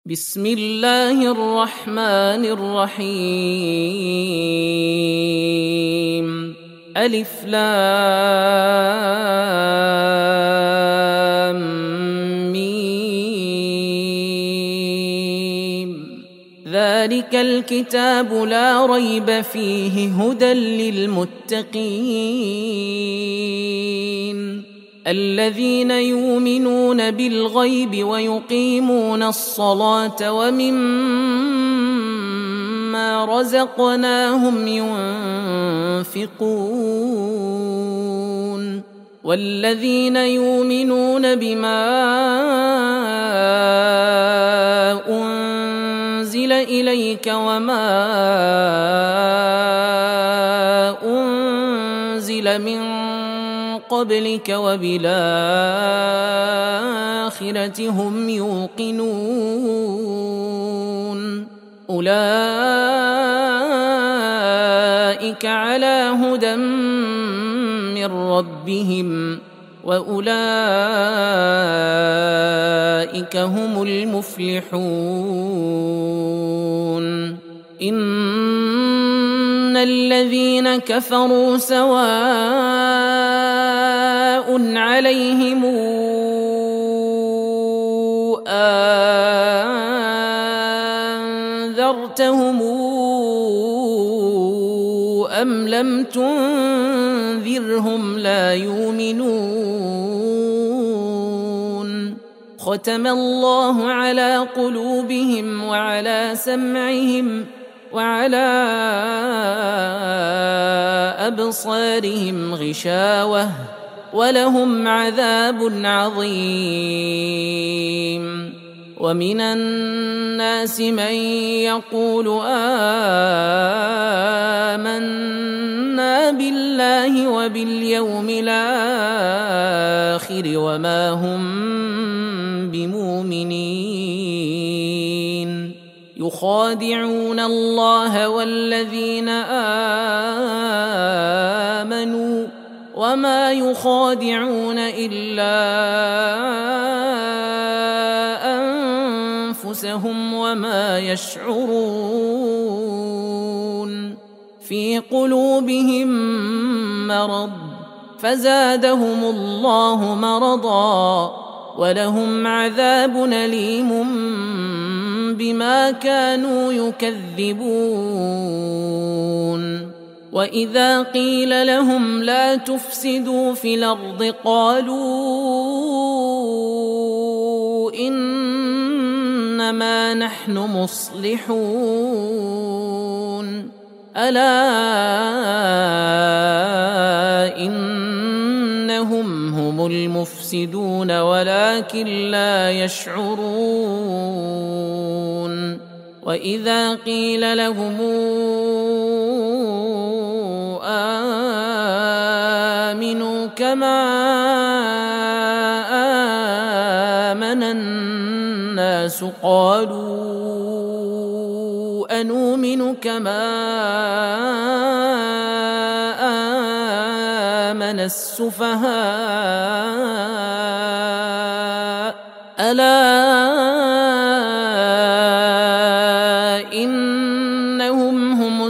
بسم الله الرحمن الرحيم. ألف لام ميم. ذلك الكتاب لا ريب فيه هدى للمتقين الذين يؤمنون بالغيب ويقيمون الصلاة ومما رزقناهم ينفقون والذين يؤمنون بما أنزل إليك وما أنزل من قبلك وبالآخرة هم يوقنون أولئك على هدى من ربهم وأولئك هم المفلحون. إن الذين كفروا سواء عليهم أنذرتهم أم لم تنذرهم لا يؤمنون. ختم الله على قلوبهم وعلى سمعهم وعلى أبصارهم غشاوة ولهم عذاب عظيم. ومن الناس من يقول آمنا بالله وباليوم الآخر وما هم بمؤمنين يخادعون الله والذين آمنوا وما يخادعون إلا أنفسهم وما يشعرون. في قلوبهم مرض فزادهم الله مرضا ولهم عذاب أليم بما كانوا يكذبون. وإذا قيل لهم لا تفسدوا في الأرض قالوا إنما نحن مصلحون ألا إنهم هم المفسدون ولكن لا يشعرون. وإذا قيل لهم آمنوا كما آمن الناس قالوا أنؤمن كما آمن السفهاء ألا إنهم هم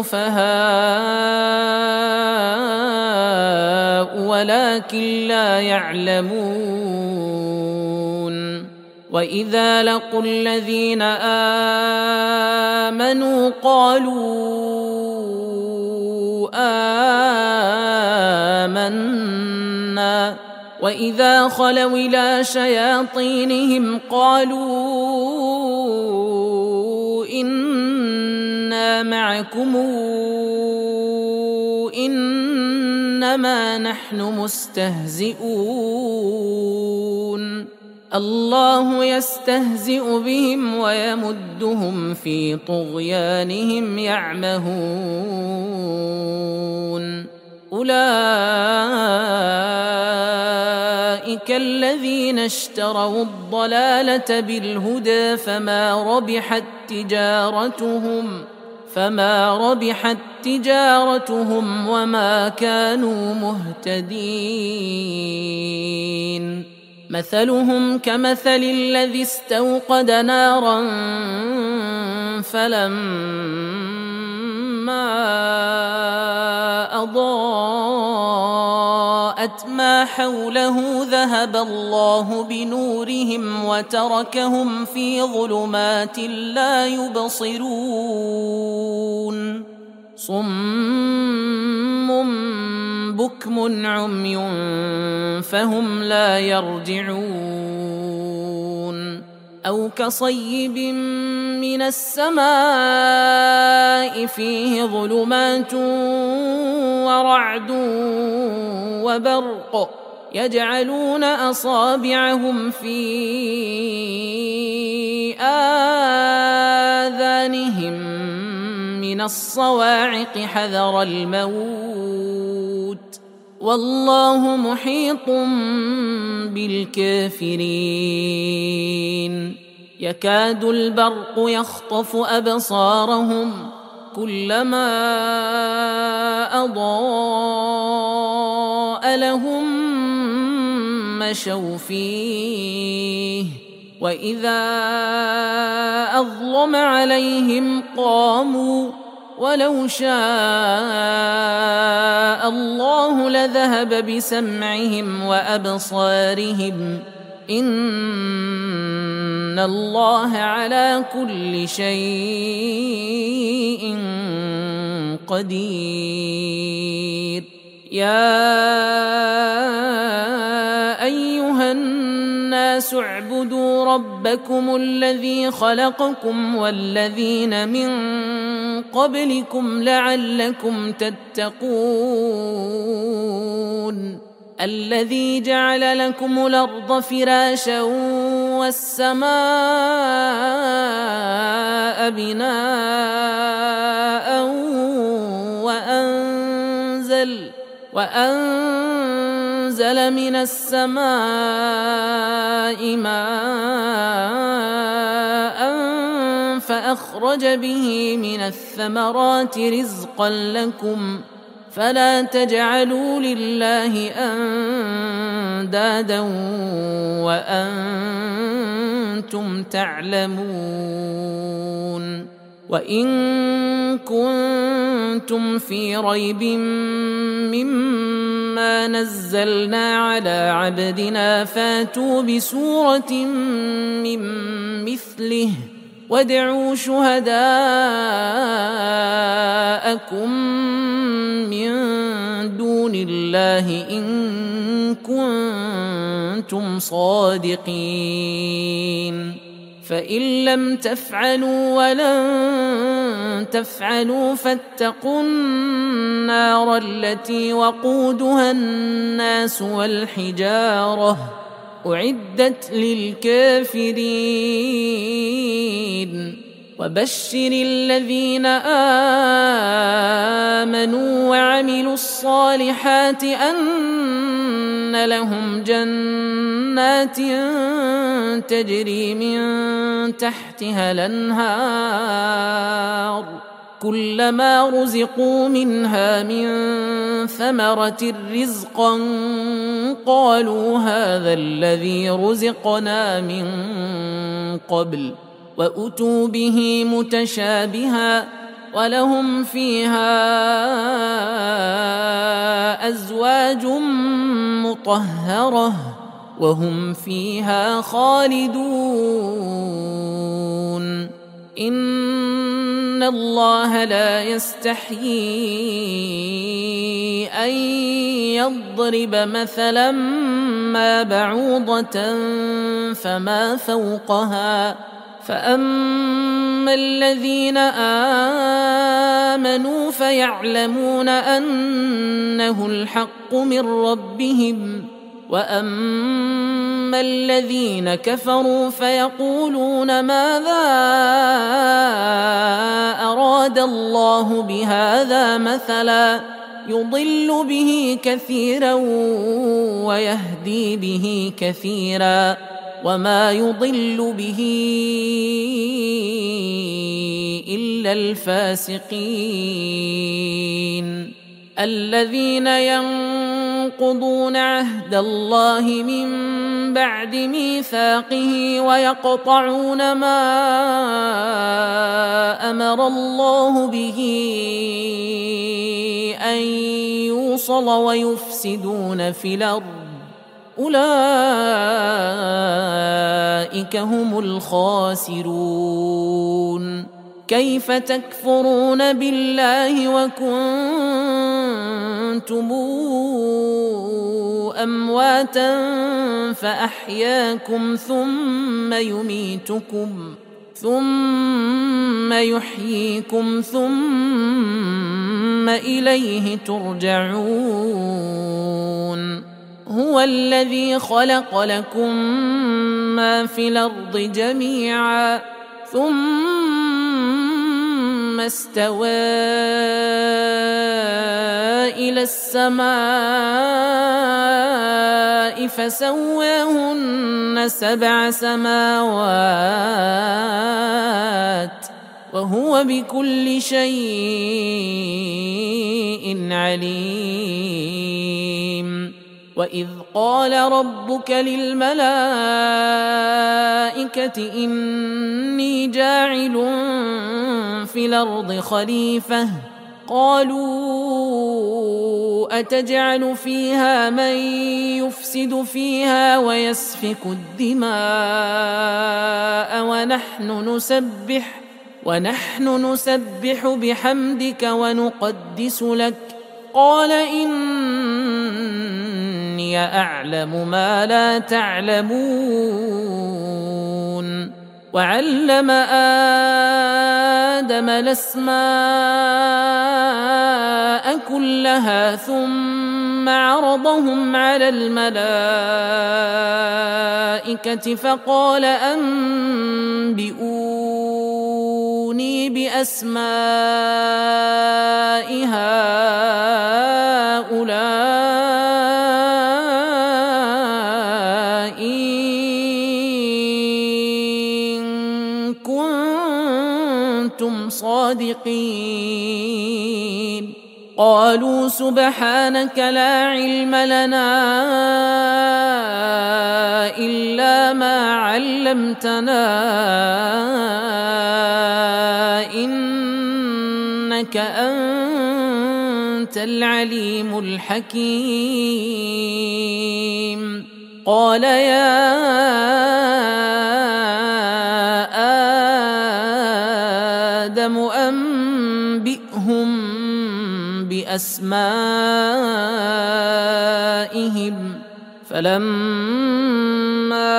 السفهاء ولكن لا يعلمون. وإذا لقوا الذين آمنوا قالوا آمنا وإذا خلوا إلى شياطينهم قالوا إنا معكم إنما نحن مستهزئون. الله يستهزئ بهم ويمدهم في طغيانهم يعمهون. أولئك الذين اشتروا الضلالة بالهدى فما ربحت تجارتهم وما كانوا مهتدين. مثلهم كمثل الذي استوقد نارا فلما أضاءت ما حوله ذهب الله بنورهم وتركهم في ظلمات لا يبصرون صم بكم عمي فهم لا يرجعون أو كصيب من السماء فيه ظلمات ورعد وبرق يجعلون أصابعهم في آذانهم من الصواعق حذر الموت والله محيط بالكافرين يكاد البرق يخطف أبصارهم كلما أضاء لهم مشوا فيه وإذا أظلم عليهم قاموا ولو شاء الله لذهب بسمعهم وأبصارهم إن الله على كل شيء قدير يا أيها الناس اعبدوا ربكم الذي خلقكم والذين من قبلكم لعلكم تتقون الذي جعل لكم الأرض فراشا والسماء بناء وأنزل من السماء ماء فأخرج به من الثمرات رزقا لكم فلا تجعلوا لله أندادا وأنتم تعلمون وإن كنتم في ريب مما نزلنا على عبدنا فاتوا بسورة من مثله وادعوا شهداءكم من دون الله إن كنتم صادقين فإن لم تفعلوا ولن تفعلوا فاتقوا النار التي وقودها الناس والحجارة أعدت للكافرين وبشر الذين آمنوا وعملوا الصالحات أن لهم جنات تجري من تحتها الأنهار كلما رزقوا منها من ثمرة رزقا قالوا هذا الذي رزقنا من قبل وأتوا به متشابها ولهم فيها أزواج مطهرة وهم فيها خالدون إن الله لا يستحيي أن يضرب مثلا ما بعوضة فما فوقها فأما الذين آمنوا فيعلمون أنه الحق من ربهم وأما الذين كفروا فيقولون ماذا أراد الله بهذا مثلا يضل به كثيرا ويهدي به كثيرا وما يضل به إلا الفاسقين الذين ينقضون عهد الله من بعد ميثاقه ويقطعون ما أمر الله به أن يوصل ويفسدون في الأرض أولئك هم الخاسرون. كيف تكفرون بالله وكنتم أمواتا فأحياكم ثم يحييكم ثم إليه ترجعون. هو الذي خلق لكم ما في الأرض جميعا ثم استوى إلى السماء فسواهن 7 سماوات وهو بكل شيء عليم. وإذ قال ربك للملائكة إني جاعل في الأرض خليفة قالوا أتجعل فيها من يفسد فيها ويسفك الدماء ونحن نسبح بحمدك ونقدس لك قال إني أعلم ما لا تعلمون. وعلم آدم الأسماء كلها ثم عرضهم على الملائكة فقال أنبئوني بأسماء هؤلاء إن كنتم صادقين. قالوا سبحانك لا علم لنا إلا ما علمتنا إنك أنت العليم الحكيم. قال يا آدم أنبئهم بأسمائهم فلما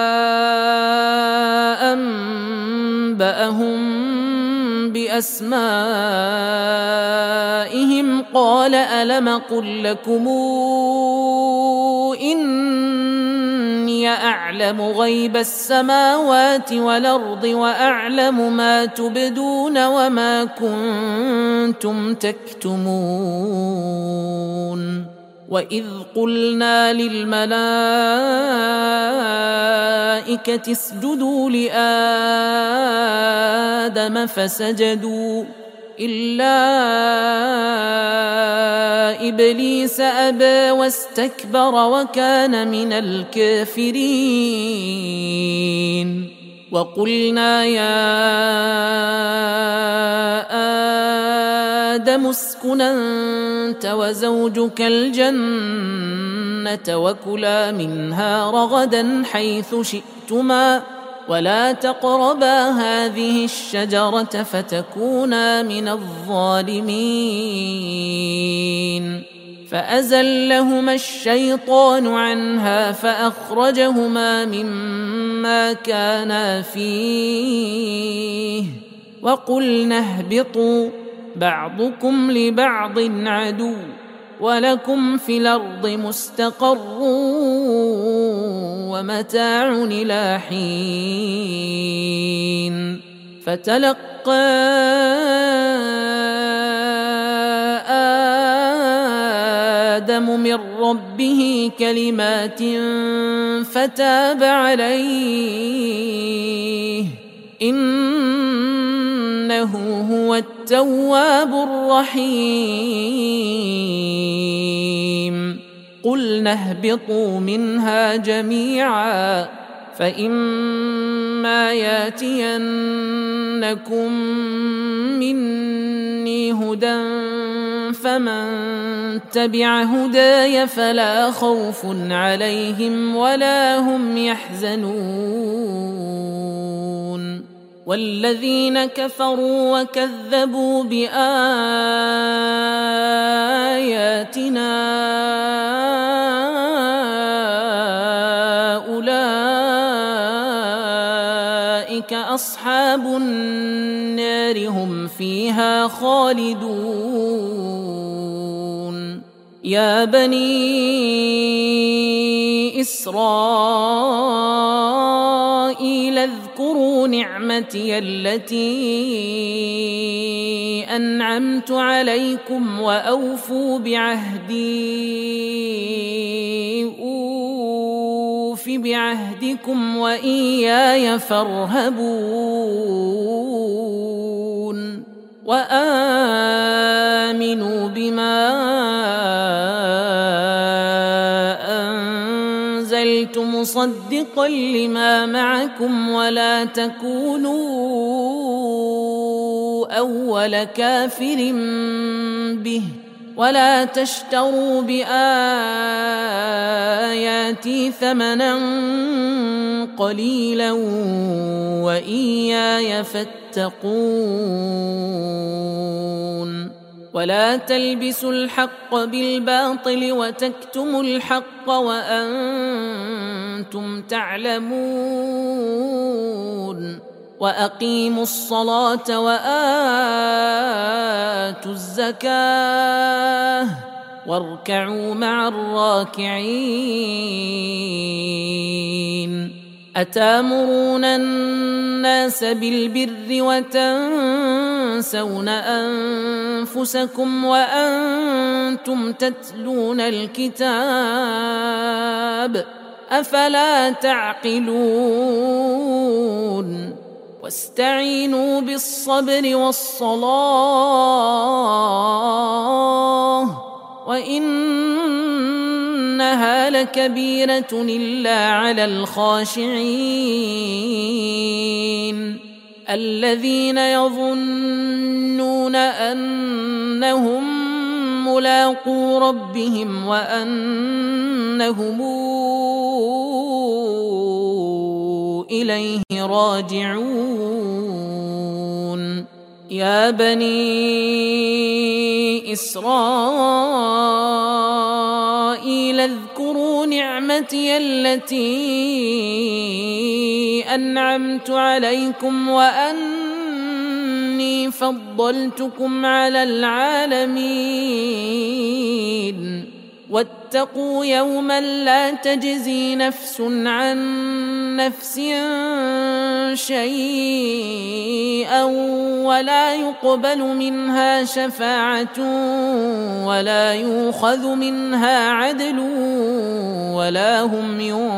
أنبأهم بأسمائهم قال ألم قل لكم إني أعلم غيب السماوات والأرض وأعلم ما تبدون وما كنتم تكتمون. وإذ قلنا للملائكة اسجدوا لآدم فسجدوا إلا إبليس أبى واستكبر وكان من الكافرين. وقلنا يا آدم اسكن أنت وزوجك الجنة وكلا منها رغدا حيث شئتما ولا تقربا هذه الشجرة فتكونا من الظالمين. فأزلهما الشيطان عنها فأخرجهما مما كانا فيه وقلنا اهبطوا بعضكم لبعض عدو ولكم في الأرض مستقر ومتاع إلى حين. فتلقى آدم من ربه كلمات فتاب عليه إنه هو التواب الرحيم. قلنا اهبطوا منها جميعا فإما ياتينكم مني هدى فمن تبع هداي فلا خوف عليهم ولا هم يحزنون والذين كفروا وكذبوا بآياتنا أولئك أصحاب النار هم فيها خالدون يا بني إسرائيل اذكروا نعمتي التي أنعمت عليكم وأوفوا بعهدي أوف بعهدكم وإياي فارهبون وآمنوا بما أنزلت مصدقا لما معكم ولا تكونوا أول كافر به ولا تشتروا بآياتي ثمنا قليلا وإياي فاتقون ولا تلبسوا الحق بالباطل وتكتموا الحق وأنتم تعلمون وأقيموا الصلاة وآتوا الزكاة واركعوا مع الراكعين أتامرون الناس بالبر وتنسون أنفسكم وأنتم تتلون الكتاب أفلا تعقلون واستعينوا بالصبر والصلاة وإنها لكبيرة إلا على الخاشعين الذين يظنون أنهم ملاقو ربهم وأنهم إليه راجعون يا بني إسرائيل اذكروا نعمتي التي أنعمت عليكم وأني فضلتكم على العالمين واتقوا يوما لا تجزي نفس عن نفس شيئا ولا يقبل منها شفاعة ولا يؤخذ منها عدل ولا هم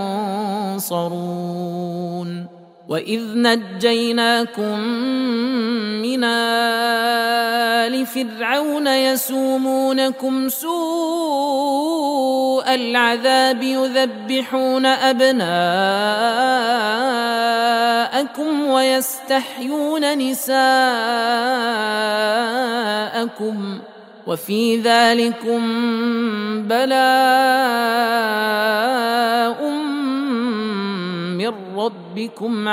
ينصرون وإذ نجيناكم من آل فرعون يسومونكم سوء العذاب يذبحون أبناءكم ويستحيون نساءكم وفي ذلكم بلاء من ربكم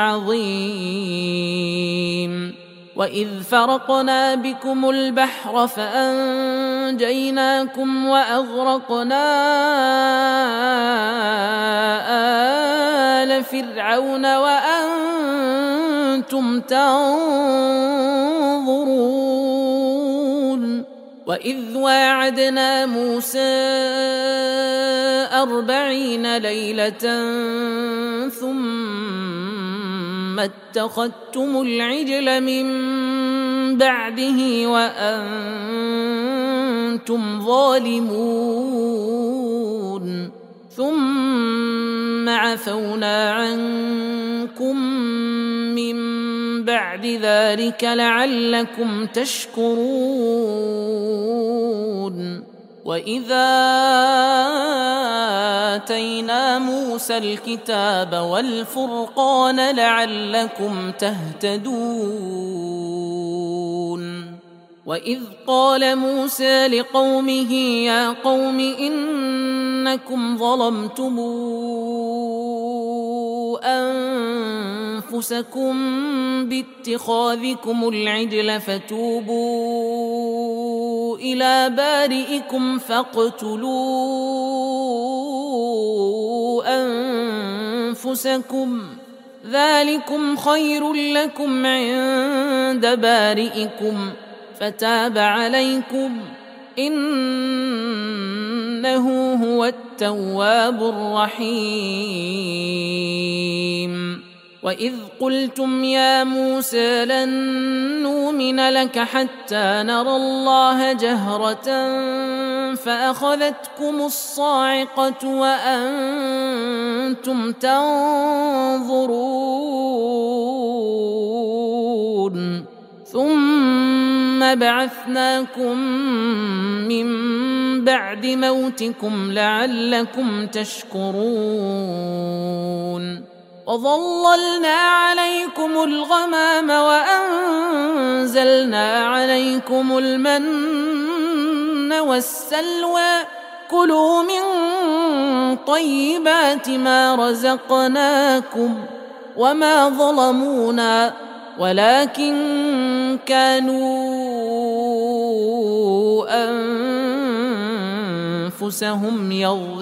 عظيم وإذ فرقنا بكم البحر فأنجيناكم وأغرقنا آل فرعون وأنتم تنظرون وإذ واعدنا موسى 40 ليلة ثم اتخذتم العجل من بعده وأنتم ظالمون ثم عفونا عنكم من بعد ذلك لعلكم تشكرون وإذا آتينا موسى الكتاب والفرقان لعلكم تهتدون وإذ قال موسى لقومه يا قوم إنكم ظلمتم أنفسكم باتخاذكم العجل فتوبوا إلى بارئكم فاقتلوا أنفسكم ذلكم خير لكم عند بارئكم فتاب عليكم إنه هو التواب الرحيم وإذ قلتم يا موسى لن نؤمن لك حتى نرى الله جهرة فأخذتكم الصاعقة وأنتم تنظرون ثم بعثناكم من بعد موتكم لعلكم تشكرون وظللنا عليكم الغمام وأنزلنا عليكم المن والسلوى كلوا من طيبات ما رزقناكم وما ظلمونا ولكن كانوا أنفسهم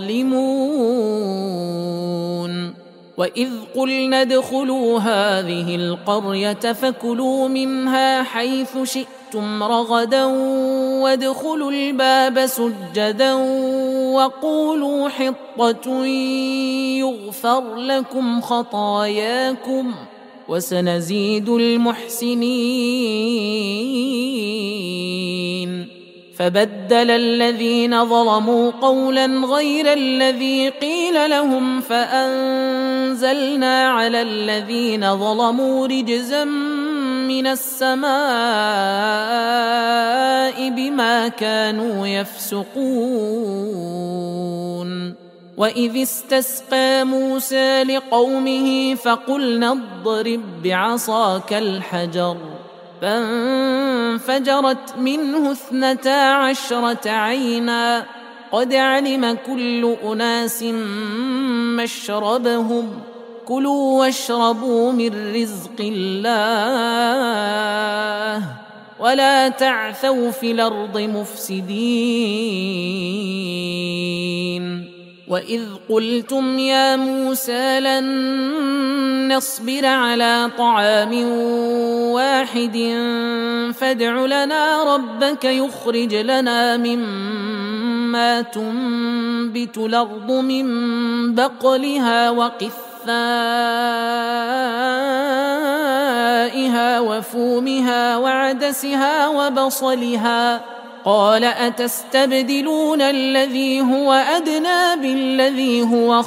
يظلمون وإذ قلنا ادخلوا هذه القرية فكلوا منها حيث شئتم رغدا وادخلوا الباب سجدا وقولوا حطة يغفر لكم خطاياكم وسنزيد المحسنين فبدل الذين ظلموا قولا غير الذي قيل لهم فأنزلنا على الذين ظلموا رجزا من السماء بما كانوا يفسقون وإذ استسقى موسى لقومه فقلنا اضرب بعصاك الحجر فانفجرت منه 12 عينا قد علم كل أناس مشربهم كلوا واشربوا من رزق الله ولا تعثوا في الأرض مفسدين وإذ قلتم يا موسى لن نصبر على طعام واحد فادع لنا ربك يخرج لنا مما تنبت الأرض من بقلها وقثائها وفومها وعدسها وبصلها قال أتستبدلون الذي هو أدنى بالذي هو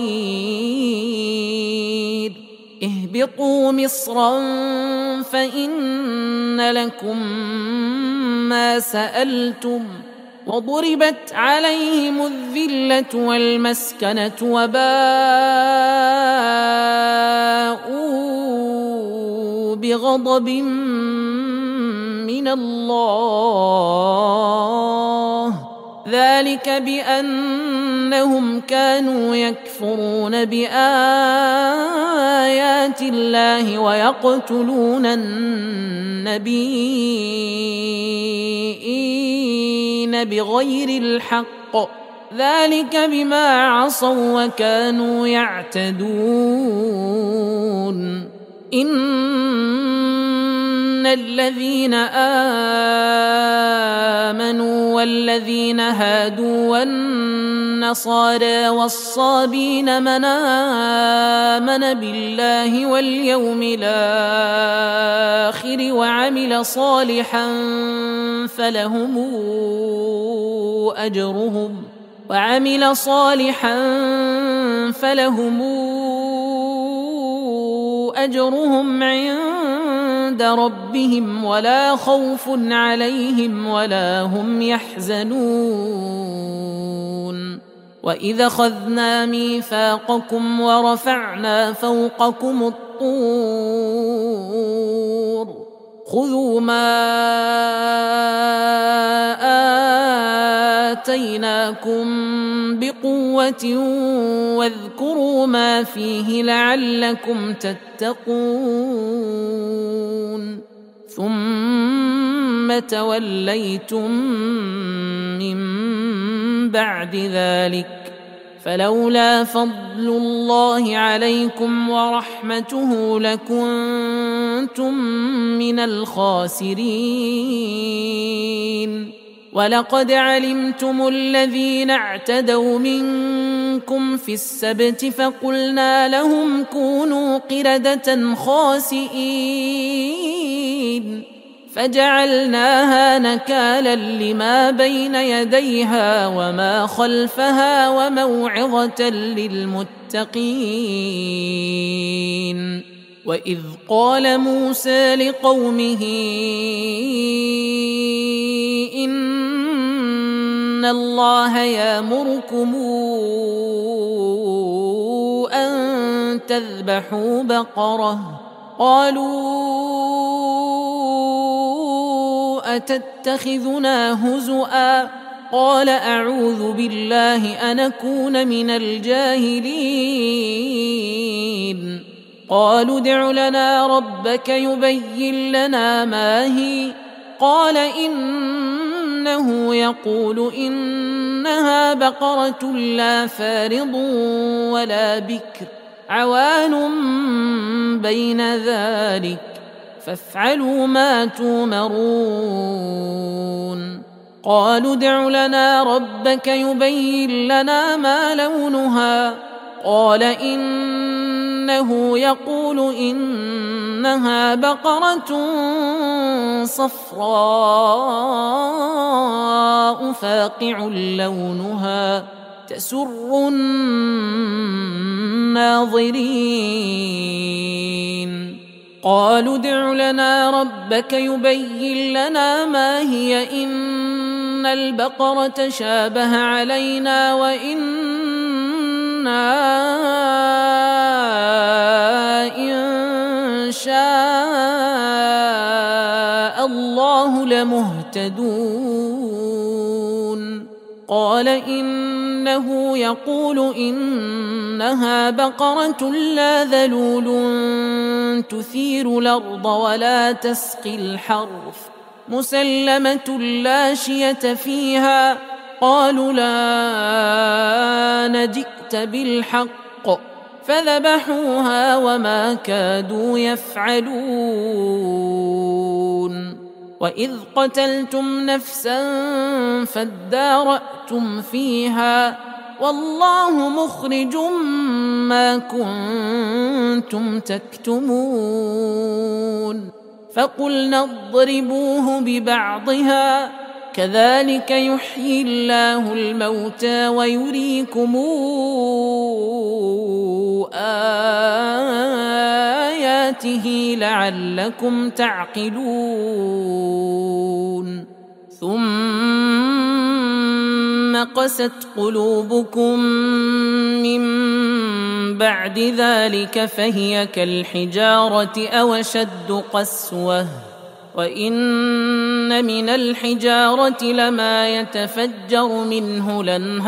خير اهبطوا مصرا فإن لكم ما سألتم وضربت عليهم الذلة والمسكنة وباءوا بغضب من الله ذلك بأنهم كانوا يكفرون بآيات الله ويقتلون النبيين بغير الحق ذلك بما عصوا وكانوا يعتدون إن الذين آمنوا والذين هادوا والنصارى والصابين من آمن بالله واليوم الآخر وعمل صالحا فلهم أجرهم عند عند ربهم ولا خوف عليهم ولا هم يحزنون. وإذا أخذنا ميثاقكم ورفعنا فوقكم الطور خذوا ما آتيناكم بقوة واذكروا ما فيه لعلكم تتقون ثم توليتم من بعد ذلك فلولا فضل الله عليكم ورحمته لكنتم من الخاسرين. ولقد علمتم الذين اعتدوا منكم في السبت فقلنا لهم كونوا قردة خاسئين فجعلناها نكالا لما بين يديها وما خلفها وموعظة للمتقين. وإذ قال موسى لقومه إن الله يأمركم أن تذبحوا بقرة قالوا أتتخذنا هزؤا قال أعوذ بالله أن أكون من الجاهلين. قالوا ادع لنا ربك يبين لنا ما هي قال إنه يقول إنها بقرة لا فارض ولا بكر عوان بين ذلك فافعلوا ما تؤمرون. قالوا ادع لنا ربك يبين لنا ما لونها قال إنه يقول إنها بقرة صفراء فاقع لونها تسر الناظرين. قالوا ادع لنا ربك يبين لنا ما هي إن البقرة شابه علينا وإنا إن شاء الله لمهتدون. قال إنه يقول إنها بقرة لا ذلول تثير الأرض ولا تسقي الحرث مسلمة لا شية فيها قالوا لا نجئت بالحق فذبحوها وما كادوا يفعلون. وإذ قتلتم نفسا فادارأتم فيها والله مخرج ما كنتم تكتمون. فقلنا اضربوه ببعضها كذلك يحيي الله الموتى ويريكم آياته لعلكم تعقلون. ثم قست قلوبكم من بعد ذلك فهي كالحجارة أو أشد قسوة وإن من الحجارة لما يتفجر منه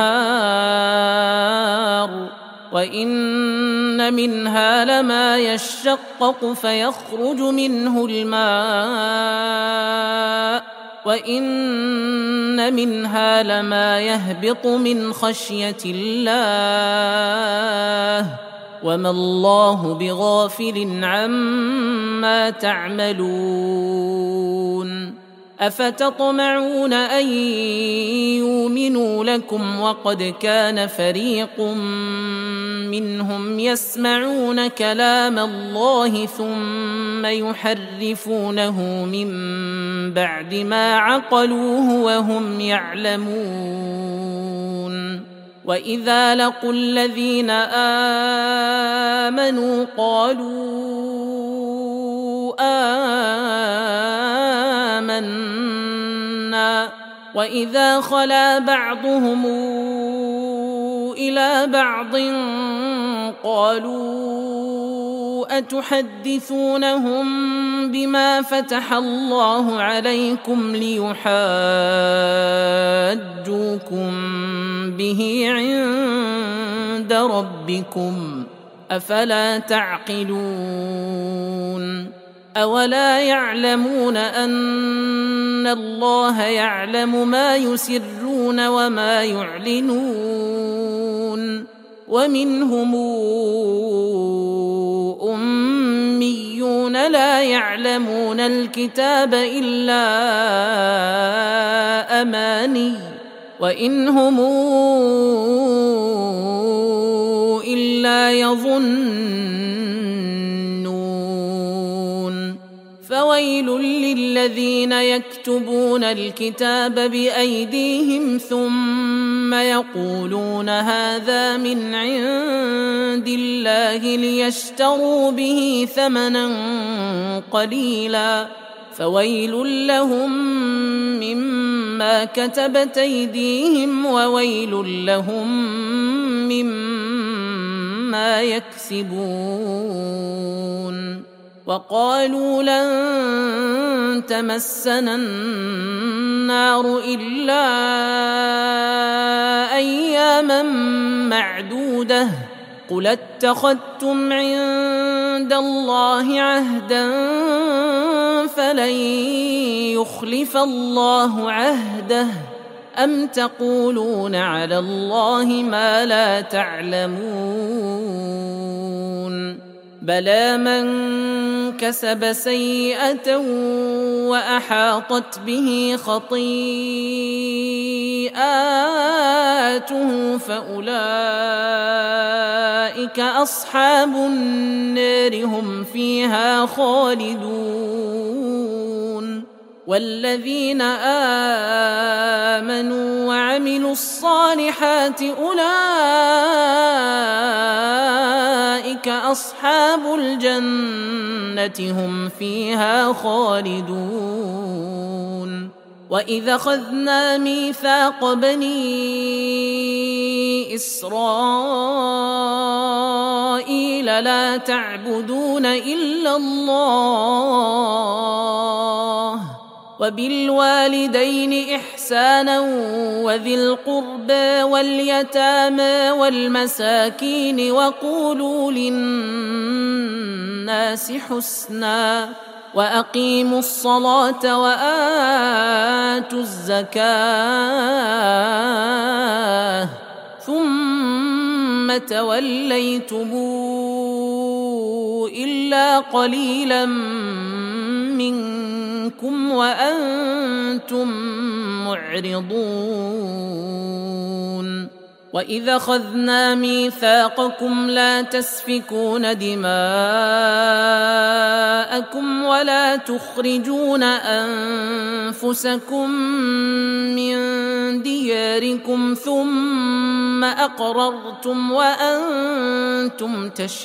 الأنهار وإن منها لما يشقق فيخرج منه الماء وإن منها لما يهبط من خشية الله وما الله بغافل عما تعملون. أفتطمعون أن يؤمنوا لكم وقد كان فريق منهم يسمعون كلام الله ثم يحرفونه من بعد ما عقلوه وهم يعلمون. وإذا لقوا الذين آمنوا قالوا آمنا وإذا خلا بعضهم إلى بعض قالوا أتحدثونهم بما فتح الله عليكم ليحاجوكم به عند ربكم أفلا تعقلون أولا يعلمون أن الله يعلم ما يسرون وما يعلنون ومنهم أميون لا يعلمون الكتاب إلا أماني وإن هم إلا يظنون فويل للذين يكتبون الكتاب بأيديهم ثم يقولون هذا من عند الله ليشتروا به ثمنا قليلا فويل لهم مما كتبت أيديهم وويل لهم مما يكسبون وقالوا لن تمسنا النار إلا أياما معدودة قل اتخذتم عند الله عهدا فلن يخلف الله عهده أم تقولون على الله ما لا تعلمون بلى من كسب سيئة وأحاطت به خطيئاته فأولئك أصحاب النار هم فيها خالدون والذين آمنوا وعملوا الصالحات أولئك أصحاب الجنة هم فيها خالدون وإذا أخذنا ميثاق بني إسرائيل لا تعبدون إلا الله وبالوالدين إحسانا وذي القربى واليتامى والمساكين وقولوا للناس حسنا وأقيموا الصلاة وآتوا الزكاة ثم توليتم إلا قليلا منكم وأنتم معرضون وإذا أخذنا ميثاقكم لا تسفكون دماءكم ولا تخرجون أنفسكم من دياركم ثم أقررتم وأنتم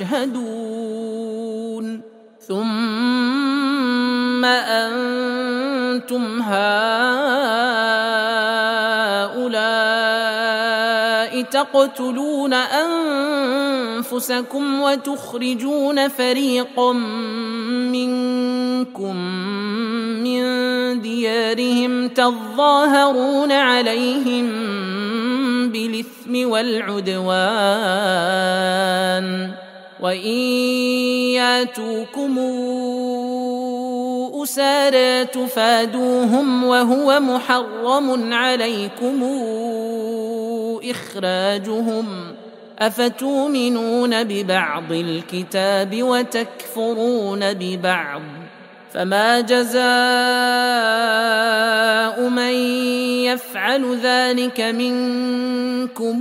تشهدون ثم أنتم هؤلاء تقتلون أنفسكم وتخرجون فريقا منكم من ديارهم تظاهرون عليهم بالإثم والعدوان وإن ياتوكم أسارى تفادوهم وهو محرم عليكم إخراجهم أفتؤمنون ببعض الكتاب وتكفرون ببعض فما جزاء من يفعل ذلك منكم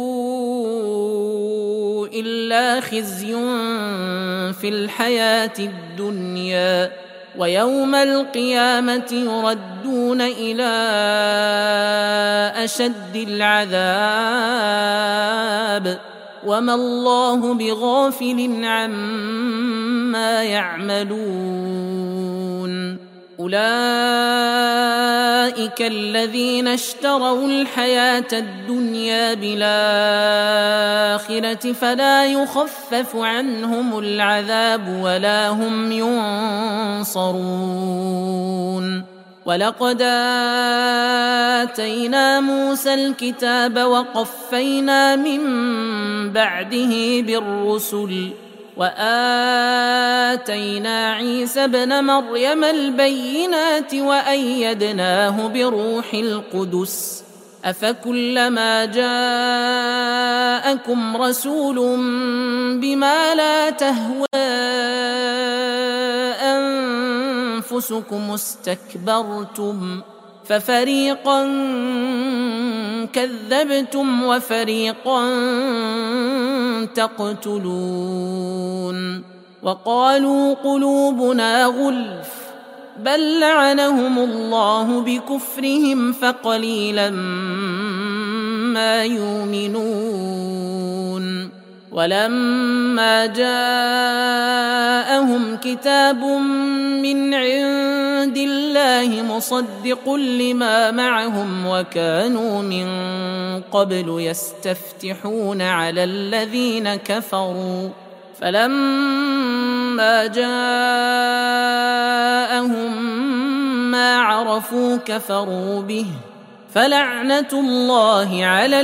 إلا خزي في الحياة الدنيا ويوم القيامة يردون إلى أشد العذاب وما الله بغافل عما يعملون أولئك الذين اشتروا الحياة الدنيا بالآخرة فلا يخفف عنهم العذاب ولا هم ينصرون ولقد آتينا موسى الكتاب وقفينا من بعده بالرسل وآتينا عيسى ابن مريم البينات وأيدناه بروح القدس أفكلما جاءكم رسول بما لا تهوى أنفسكم استكبرتم ففريقا كذبتم وفريقا تقتلون وقالوا قلوبنا غلف بل لعنهم الله بكفرهم فقليلا ما يؤمنون ولما جاءهم كتاب من عند الله مصدق لما معهم وكانوا من قبل يستفتحون على الذين كفروا فلما جاءهم ما عرفوا كفروا به فلعنة الله على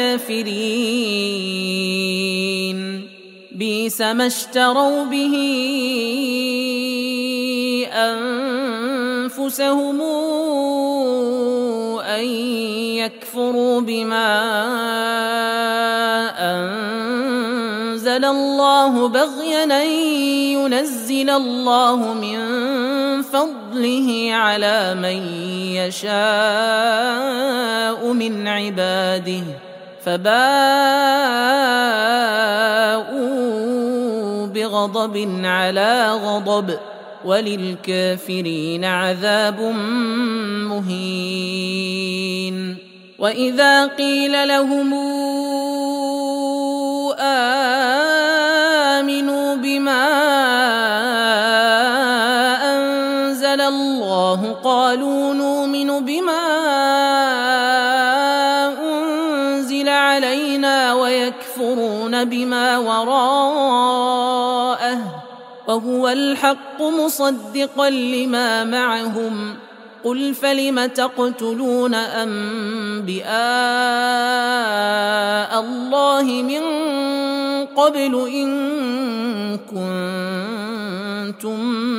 الكافرين بئس ما اشتروا به أنفسهم أن يكفروا بما أنزل الله بغيا أن ينزل الله من فضله على من يشاء من عباده فباءوا بغضب على غضب وللكافرين عذاب مهين وإذا قيل لهم آمنوا بما أنزل الله قالوا نؤمن بما أنزل علينا ويكفرون بما وراءه وهو الحق مصدقا لما معهم قل فلم تقتلون أنبياء الله من قبل إن كنتم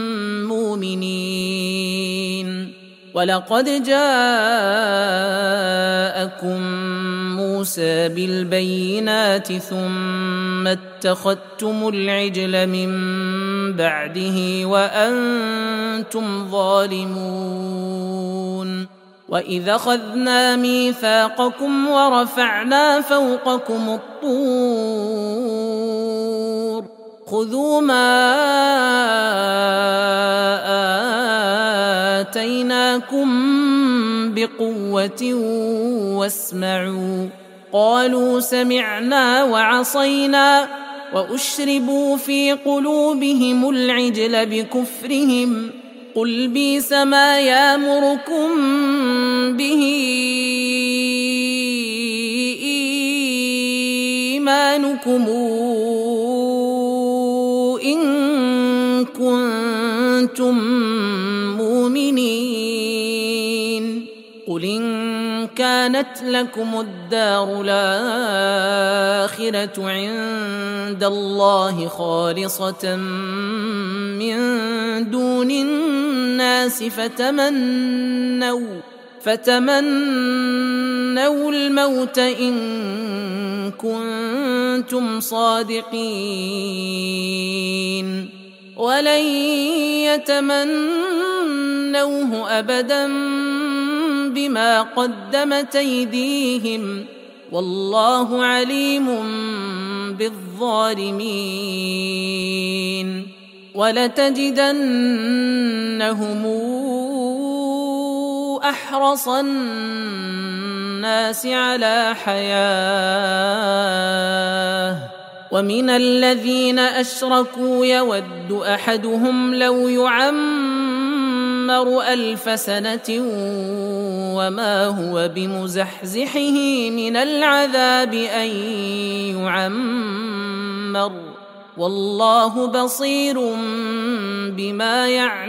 مؤمنين ولقد جاءكم موسى بالبينات ثم اتخذتم العجل من بعده وأنتم ظالمون وإذا أخذنا ميثاقكم ورفعنا فوقكم الطور خذوا ما آتيناكم بقوة واسمعوا قالوا سمعنا وعصينا وأشربوا في قلوبهم العجل بكفرهم قل بئس ما يأمركم به إيمانكم إن كنتم مؤمنين قل إن كانت لكم الدار الآخرة عند الله خالصة من دون الناس فتمنوا الموت إن كنتم صادقين ولن يتمنوه أبدا بما قدمت أيديهم والله عليم بالظالمين ولتجدنهم أحرص الناس على حياة ومن الذين أشركوا يود أحدهم لو يعمر 1000 سنة وما هو بمزحزحه من العذاب أن يعمر والله بصير بما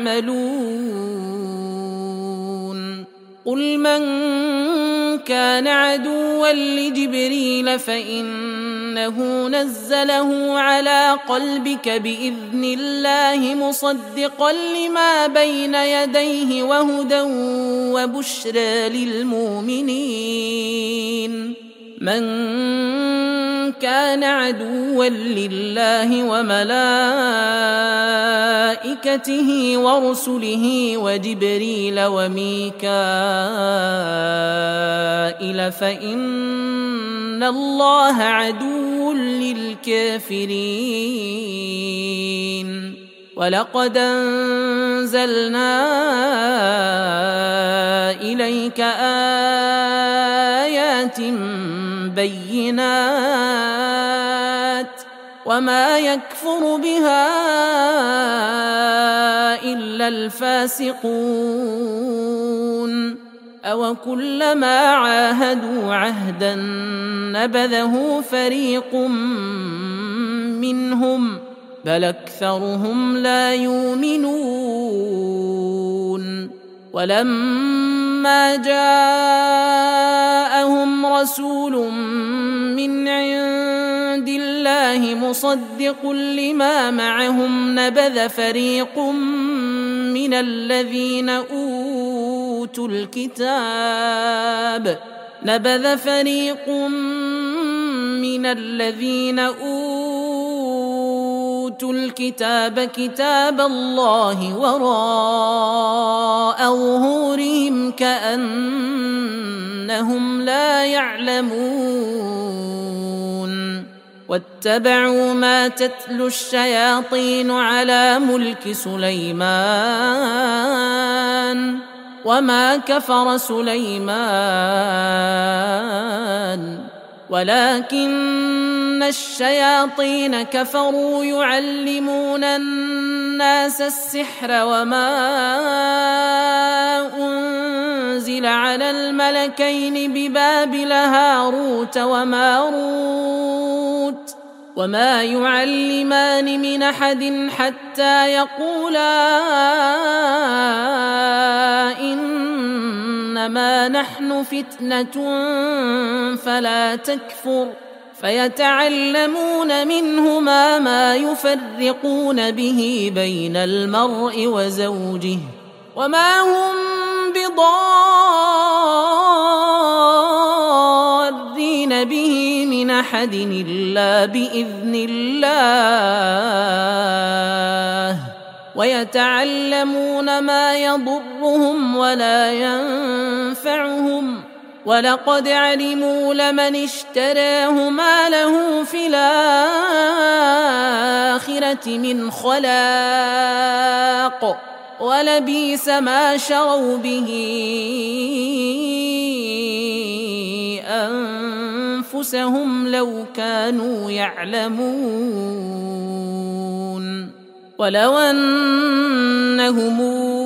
يعملون قل من كان عدوا لجبريل فإنه نزله على قلبك بإذن الله مصدقا لما بين يديه وهدى وبشرى للمؤمنين من كان عدوا لله وملائكته ورسله وجبريل وميكائيل فإن الله عدو للكافرين ولقد أنزلنا إليك آيات بينات وما يكفر بها إلا الفاسقون أوكلما عاهدوا عهدا نبذه فريق منهم بل أكثرهم لا يؤمنون ولما جاءهم رسول من عند الله مصدق لما معهم نبذ فريق من الذين أوتوا الكتاب كتاب الله وراء ظهورهم كأنهم لا يعلمون واتبعوا ما تتلو الشياطين على ملك سليمان وما كفر سليمان ولكن الشياطين كفروا يعلمون الناس السحر وما أنزل على الملكين ببابل هاروت وماروت وما يعلمان من أحد حتى يقولا إنما نحن فتنة فلا تكفر فيتعلمون منهما ما يفرقون به بين المرء وزوجه وما هم بضارين به من أحد إلا بإذن الله ويتعلمون ما يضرهم ولا ينفعهم ولقد علموا لمن اشتراه ما له في الآخرة من خلاق ولبئس ما شروا به أنفسهم لو كانوا يعلمون ولو أنهم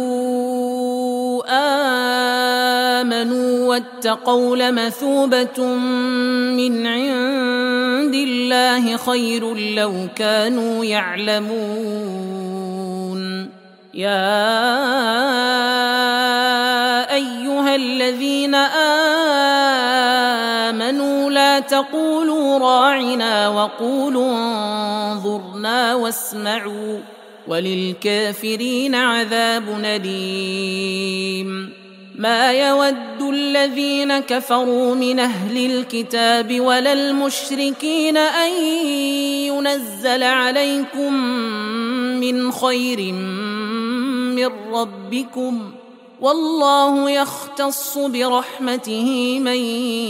آمنوا واتقوا لمثوبة من عند الله خير لو كانوا يعلمون يا أيها الذين آمنوا لا تقولوا راعنا وقولوا انظرنا واسمعوا وللكافرين عذاب أليم ما يود الذين كفروا من أهل الكتاب ولا المشركين أن ينزل عليكم من خير من ربكم والله يختص برحمته من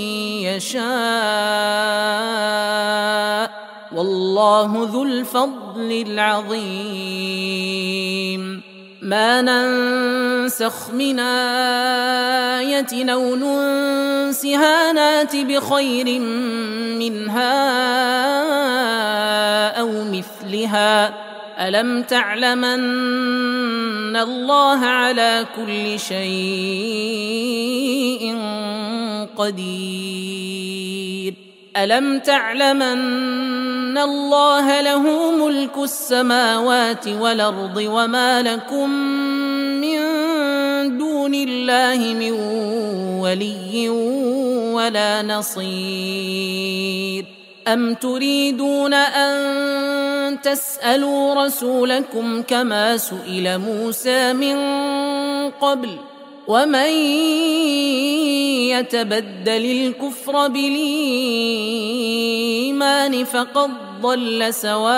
يشاء والله ذو الفضل العظيم ما ننسخ من آية أو ننسها نات بخير منها أو مثلها ألم تعلم أن الله على كل شيء قدير ألم تعلم أن الله له ملك السماوات والأرض وما لكم من دون الله من ولي ولا نصير أم تريدون أن تسألوا رسولكم كما سئل موسى من قبل ومن يتبدل الكفر بالإيمان فقد ضل سواء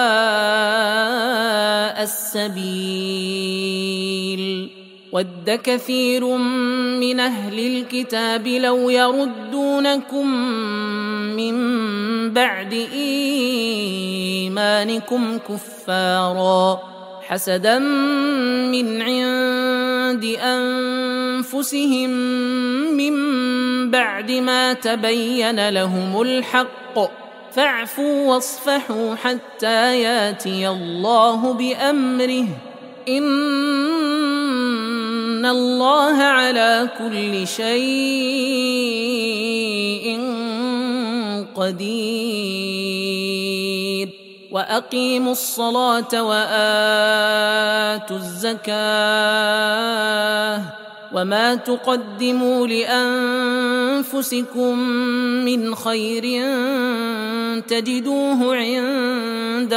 السبيل ود كثير من أهل الكتاب لو يردونكم من بعد إيمانكم كفارا حسدا من عند أنفسهم من بعد ما تبين لهم الحق فاعفوا واصفحوا حتى ياتي الله بأمره إن الله على كل شيء قدير وأقيموا الصلاة وآتوا الزكاة وما تقدموا لأنفسكم من خير تجدوه عند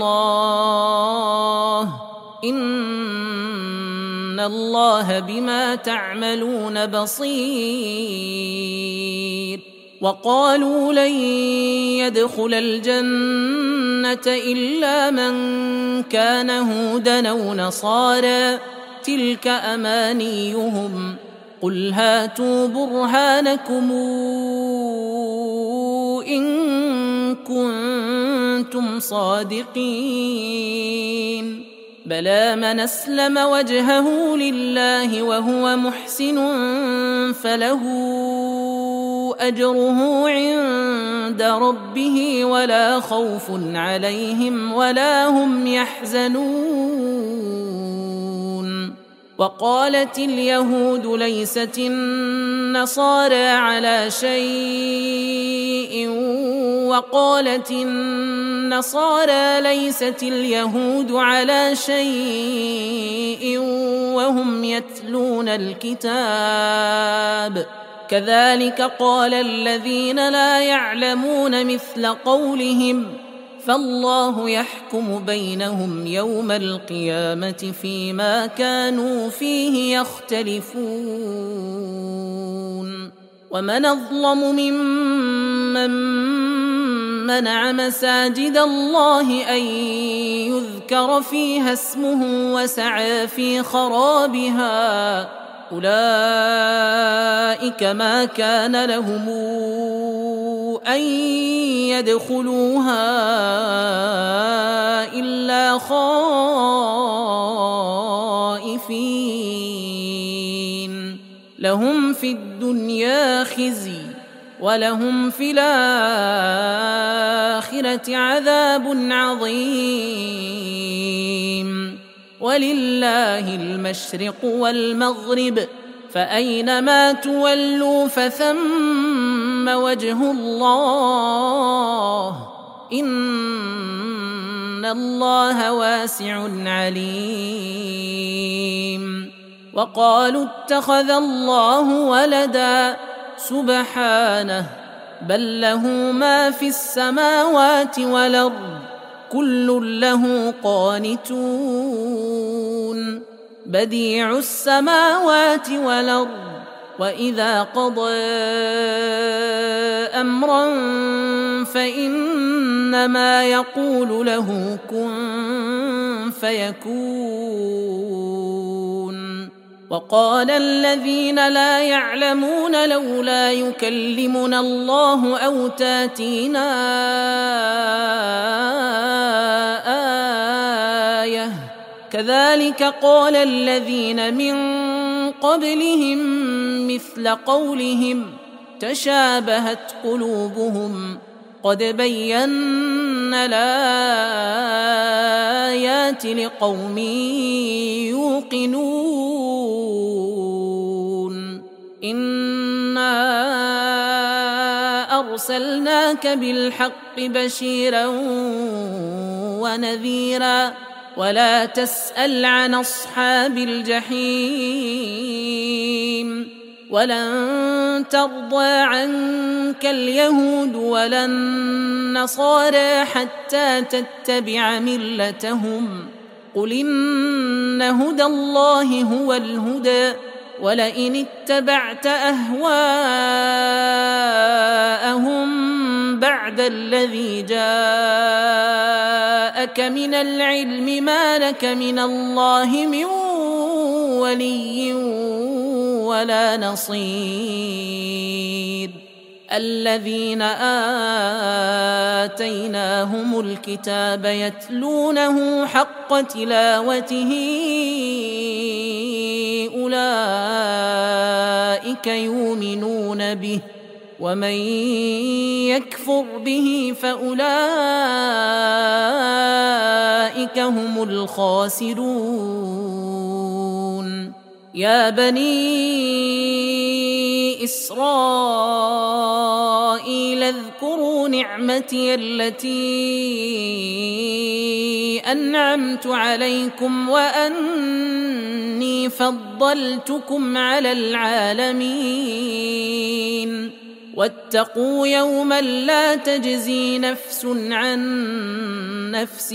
الله إن الله بما تعملون بصير وقالوا لن يدخل الجنة إلا من كان هودا أو نصارى تلك أمانيهم قل هاتوا برهانكم إن كنتم صادقين بلى من أسلم وجهه لله وهو محسن فله أجره عند ربه ولا خوف عليهم ولا هم يحزنون وقالت اليهود ليست النصارى على شيء وقالت النصارى ليست اليهود على شيء وهم يتلون الكتاب كذلك قال الذين لا يعلمون مثل قولهم فالله يحكم بينهم يوم القيامة فيما كانوا فيه يختلفون ومن أظلم ممن منع مساجد الله أن يذكر فيها اسمه وسعى في خرابها أولئك ما كان لهم أن يدخلوها إلا خائفين لهم في الدنيا خزي ولهم في الآخرة عذاب عظيم ولله المشرق والمغرب فأينما تولوا فثم وجه الله إن الله واسع عليم وقالوا اتخذ الله ولدا سبحانه بل له ما في السماوات والأرض كل له قانتون بديع السماوات والأرض وإذا قضى أمرا فإنما يقول له كن فيكون وقال الذين لا يعلمون لولا يكلمنا الله أو تاتينا آية كذلك قال الذين من قبلهم مثل قولهم تشابهت قلوبهم قد بينا الآيات لقوم يوقنون إنا أرسلناك بالحق بشيرا ونذيرا ولا تسأل عن أصحاب الجحيم ولن ترضى عنك اليهود ولا النصارى حتى تتبع ملتهم قل إن هدى الله هو الهدى ولئن اتبعت أهواءهم بعد الذي جاءك من العلم ما لك من الله من ولي ولا نصير الذين آتيناهم الكتاب يتلونه حق تلاوته أولئك يؤمنون به ومن يكفر به فأولئك هم الخاسرون يا بني إسرائيل اذكروا نعمتي التي أنعمت عليكم وأني فضلتكم على العالمين واتقوا يوما لا تجزي نفس عن نفس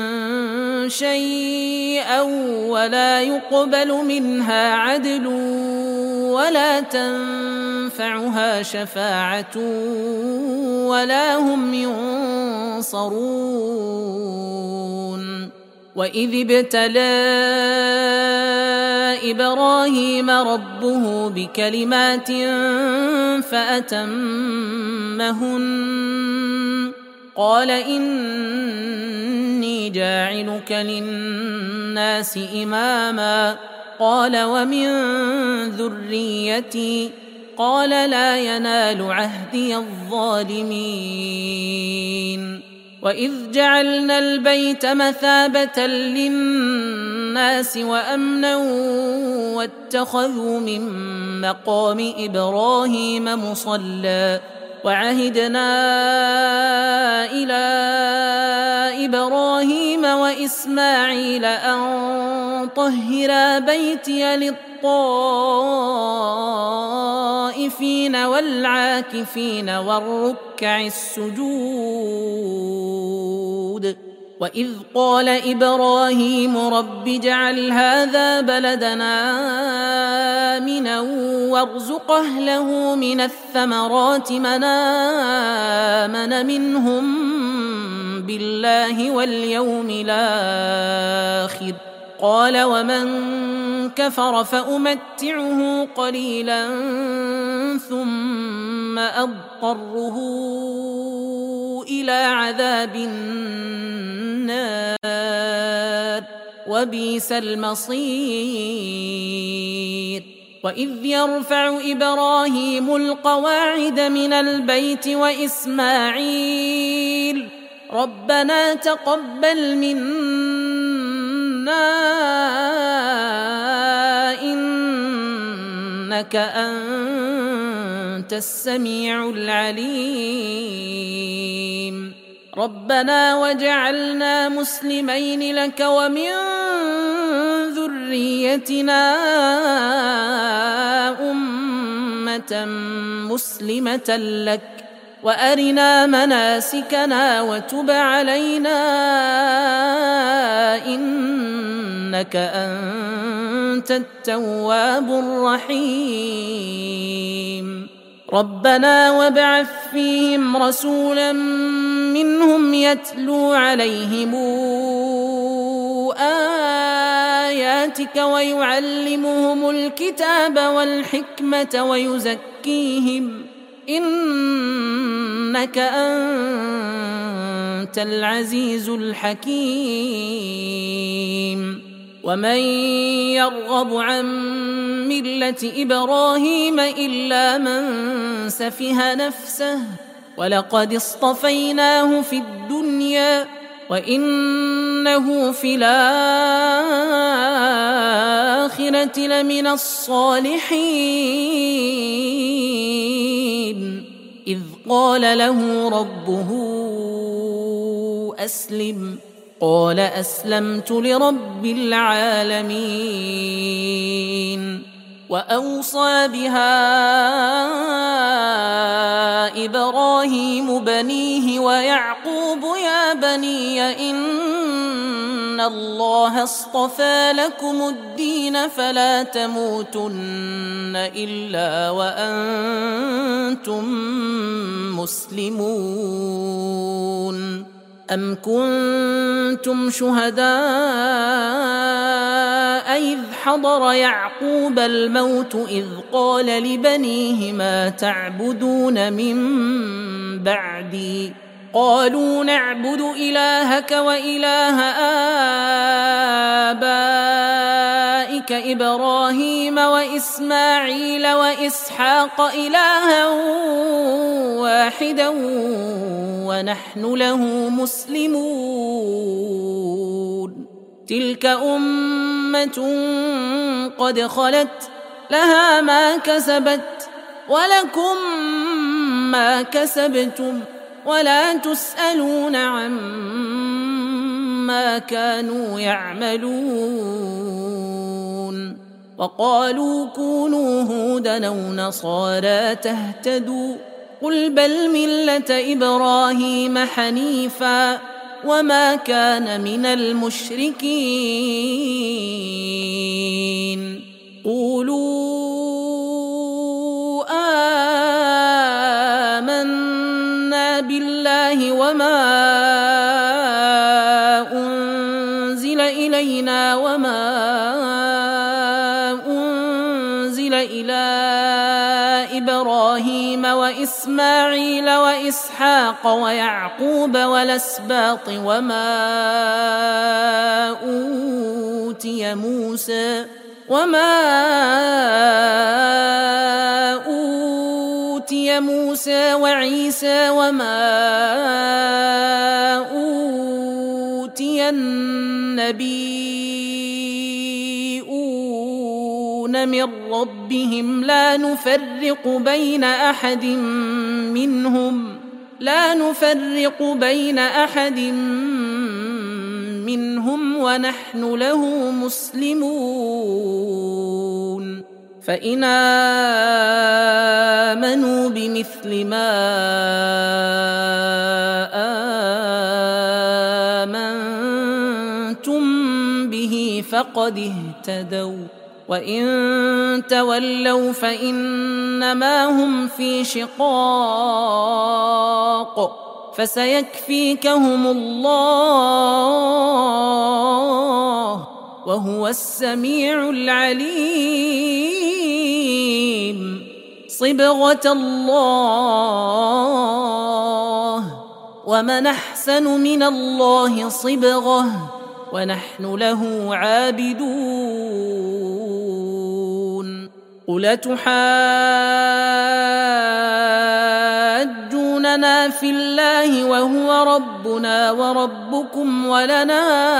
شيئا ولا يقبل منها عدل ولا تنفعها شفاعة ولا هم ينصرون وإذ ابتلى إبراهيم ربه بكلمات فأتمهن قال إني جاعلك للناس إماما قال ومن ذريتي قال لا ينال عهدي الظالمين وإذ جعلنا البيت مثابة للناس وأمنا واتخذوا من مقام إبراهيم مصلى وعهدنا إلى إبراهيم وإسماعيل أن طهرا بيتي للطائفين والعاكفين والركع السجود وإذ قال إبراهيم رب اجعل هذا بلدنا آمنا وارزق أهله من الثمرات من آمن منهم بالله واليوم الآخر قال ومن كفر فأمتعه قليلا ثم أضطره إلى عذاب النار وبئس المصير وإذ يرفع إبراهيم القواعد من البيت وإسماعيل ربنا تقبل منا إنك أنت السميع العليم ربنا وجعلنا مسلمين لك ومن ذريتنا أمة مسلمة لك وأرنا مناسكنا وتب علينا إنك أنت التواب الرحيم ربنا وابعث فيهم رسولا منهم يتلو عليهم آياتك ويعلمهم الكتاب والحكمة ويزكيهم إنك أنت العزيز الحكيم ومن يرغب عن ملة إبراهيم إلا من سفه نفسه ولقد اصطفيناه في الدنيا وإنه في الآخرة لمن الصالحين إذ قال له ربه أسلم قال أسلمت لرب العالمين وأوصى بها إبراهيم بنيه ويعقوب يا بني إن الله اصطفى لكم الدين فلا تموتن إلا وأنتم مسلمون أم كنتم شهداء إذ حضر يعقوب الموت إذ قال لبنيه ما تعبدون من بعدي قالوا نعبد إلهك وإله آبائك إبراهيم وإسماعيل وإسحاق إلها واحدا ونحن له مسلمون تلك أمة قد خلت لها ما كسبت ولكم ما كسبتم ولا تسألون عما كانوا يعملون وقالوا كونوا هودا أو نصارى تهتدوا قل بل ملة إبراهيم حنيفا وما كان من المشركين قولوا آمنا بالله وما أنزل إلينا وما أنزل إلى إبراهيم وإسماعيل وإسحاق ويعقوب والأسباط وما أوتي موسى وعيسى وما أوتي النبيون من ربهم لا نفرق بين أحد منهم ونحن له مسلمون فإن آمنوا بمثل ما آمنتم به فقد اهتدوا وإن تولوا فإنما هم في شقاق فسيكفيكهم الله وهو السميع العليم صبغة الله ومن أحسن من الله صبغة ونحن له عابدون قل تحاجوننا في الله وهو ربنا وربكم ولنا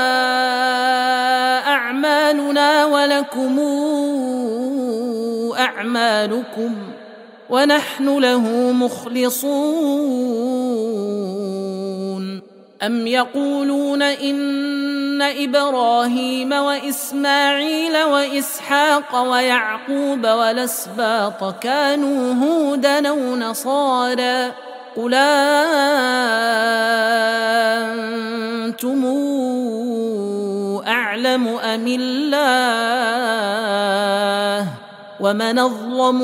أعمالنا ولكم أعمالكم ونحن له مخلصون أم يقولون إن إبراهيم وإسماعيل وإسحاق ويعقوب والأسباط كانوا هودا أو نصارى قل أنتم أعلم أم الله ومن أظلم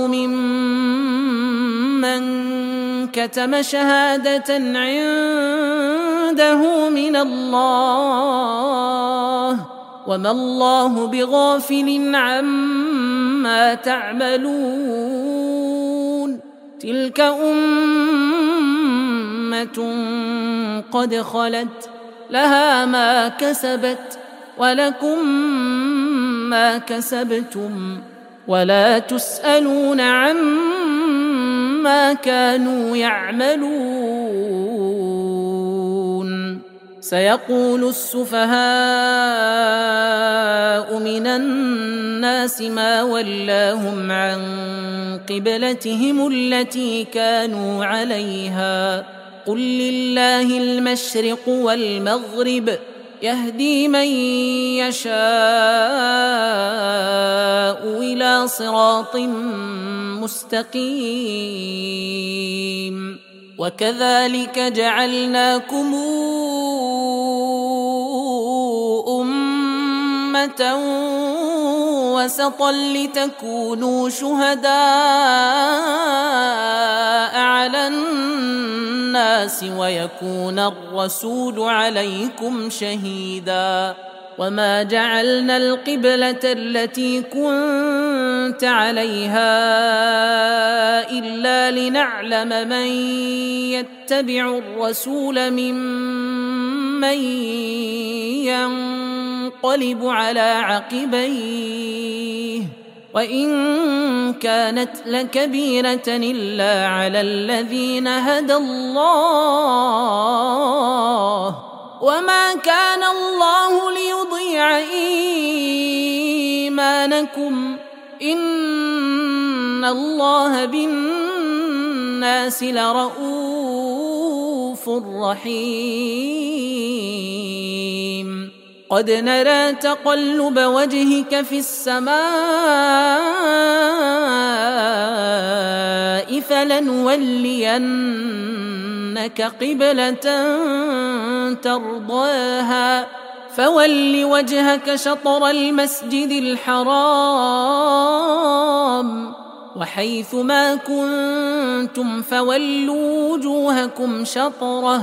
ممن كتم شهادة عنده من الله وما الله بغافل عما تعملون تلك أمة قد خلت لها ما كسبت ولكم ما كسبتم ولا تسألون عما كانوا يعملون. سيقول السفهاء من الناس ما ولاهم عن قبلتهم التي كانوا عليها قل لله المشرق والمغرب يهدي من يشاء إلى صراط مستقيم. وكذلك جعلناكم أمة وسطا لتكونوا شهداء على الناس ويكون الرسول عليكم شهيدا. وما جعلنا القبلة التي كنت عليها إلا لنعلم من يتبع الرسول ممن ينقلب على عقبيه وإن كانت لكبيرة إلا على الذين هدى الله وما كان الله ليضيع إيمانكم إن الله بالناس لرؤوف رحيم. قد نرى تقلب وجهك في السماء فلنولينك قبلة ترضاها فول وجهك شطر المسجد الحرام وحيث ما كنتم فولوا وجوهكم شطره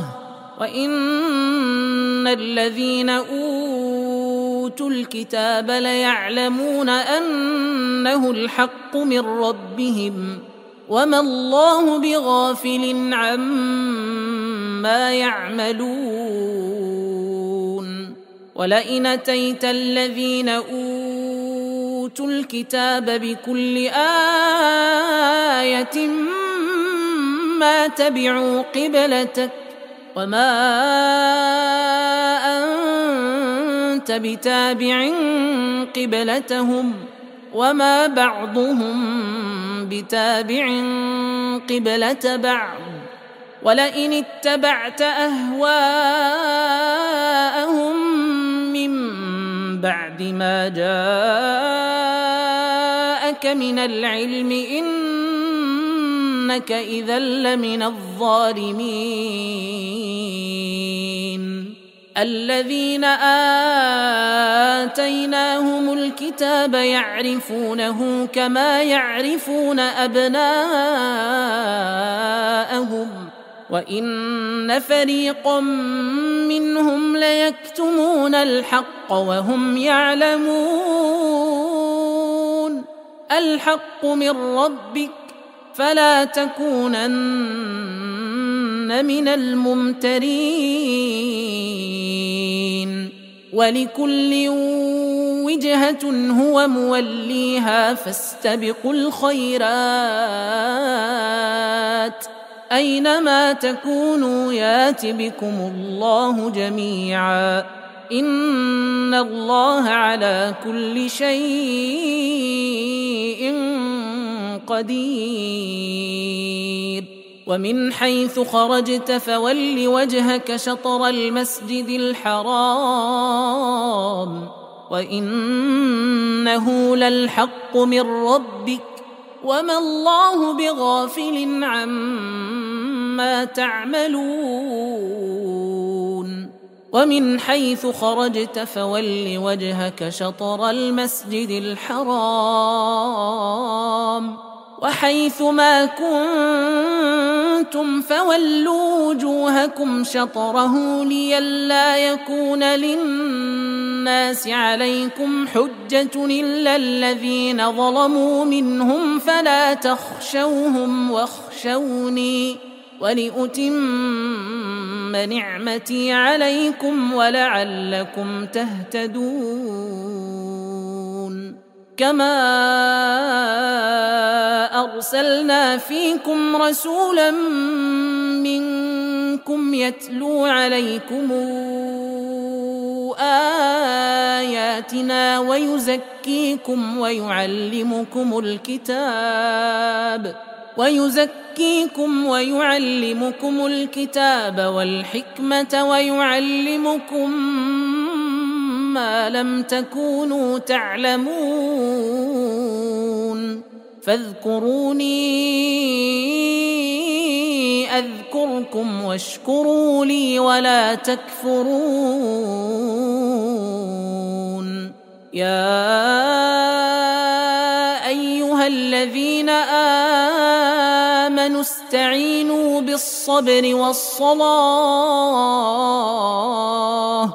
وإن الذين أوتوا الكتاب ليعلمون أنه الحق من ربهم وما الله بغافل عما يعملون. ولئن أتيت الذين أوتوا الكتاب بكل آية ما تبعوا قبلتك وما أنت بتابع قبلتهم وما بعضهم بتابع قبلة بعض ولئن اتبعت أهواءهم من بعد ما جاءك من العلم إنك إذا لمن الظالمين. الذين آتيناهم الكتاب يعرفونه كما يعرفون أبناءهم وإن فريقا منهم ليكتمون الحق وهم يعلمون. الحق من ربك فلا تكونن من الممترين. ولكل وجهة هو موليها فاستبقوا الخيرات أينما تكونوا يات بكم الله جميعا إن الله على كل شيء قدير. ومن حيث خرجت فول وجهك شطر المسجد الحرام وإنه للحق من ربك وما الله بغافل عما تعملون. ومن حيث خرجت فول وجهك شطر المسجد الحرام وحيث ما كنتم فولوا وجوهكم شطره لئلا يكون للناس عليكم حجة إلا الذين ظلموا منهم فلا تخشوهم واخشوني ولأتم نعمتي عليكم ولعلكم تهتدون. كما أرسلنا فيكم رسولا منكم يتلو عليكم آياتنا ويزكيكم ويعلمكم الكتاب والحكمة ويعلمكم ما لم تكونوا تعلمون فاذكروني أذكركم واشكروا لي ولا تكفرون يا أيها الذين آمنوا استعينوا بالصبر والصلاة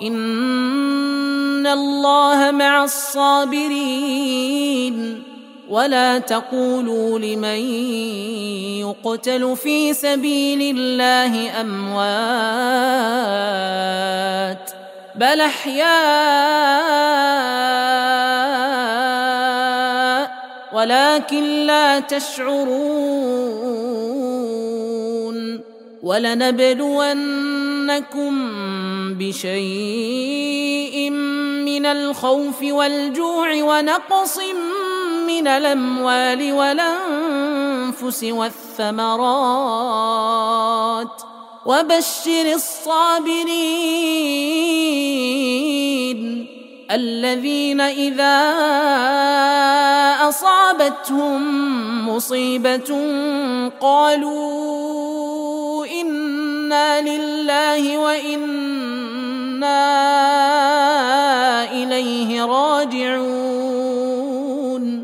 إن الله مع الصابرين ولا تقولوا لمن يقتل في سبيل الله أموات بل أحياء ولكن لا تشعرون ولنبلونكم بشيء من الخوف والجوع ونقص من الأموال والأنفس والثمرات وبشر الصابرين الذين إذا أصابتهم مصيبة قالوا إنا لله وإنا إليه راجعون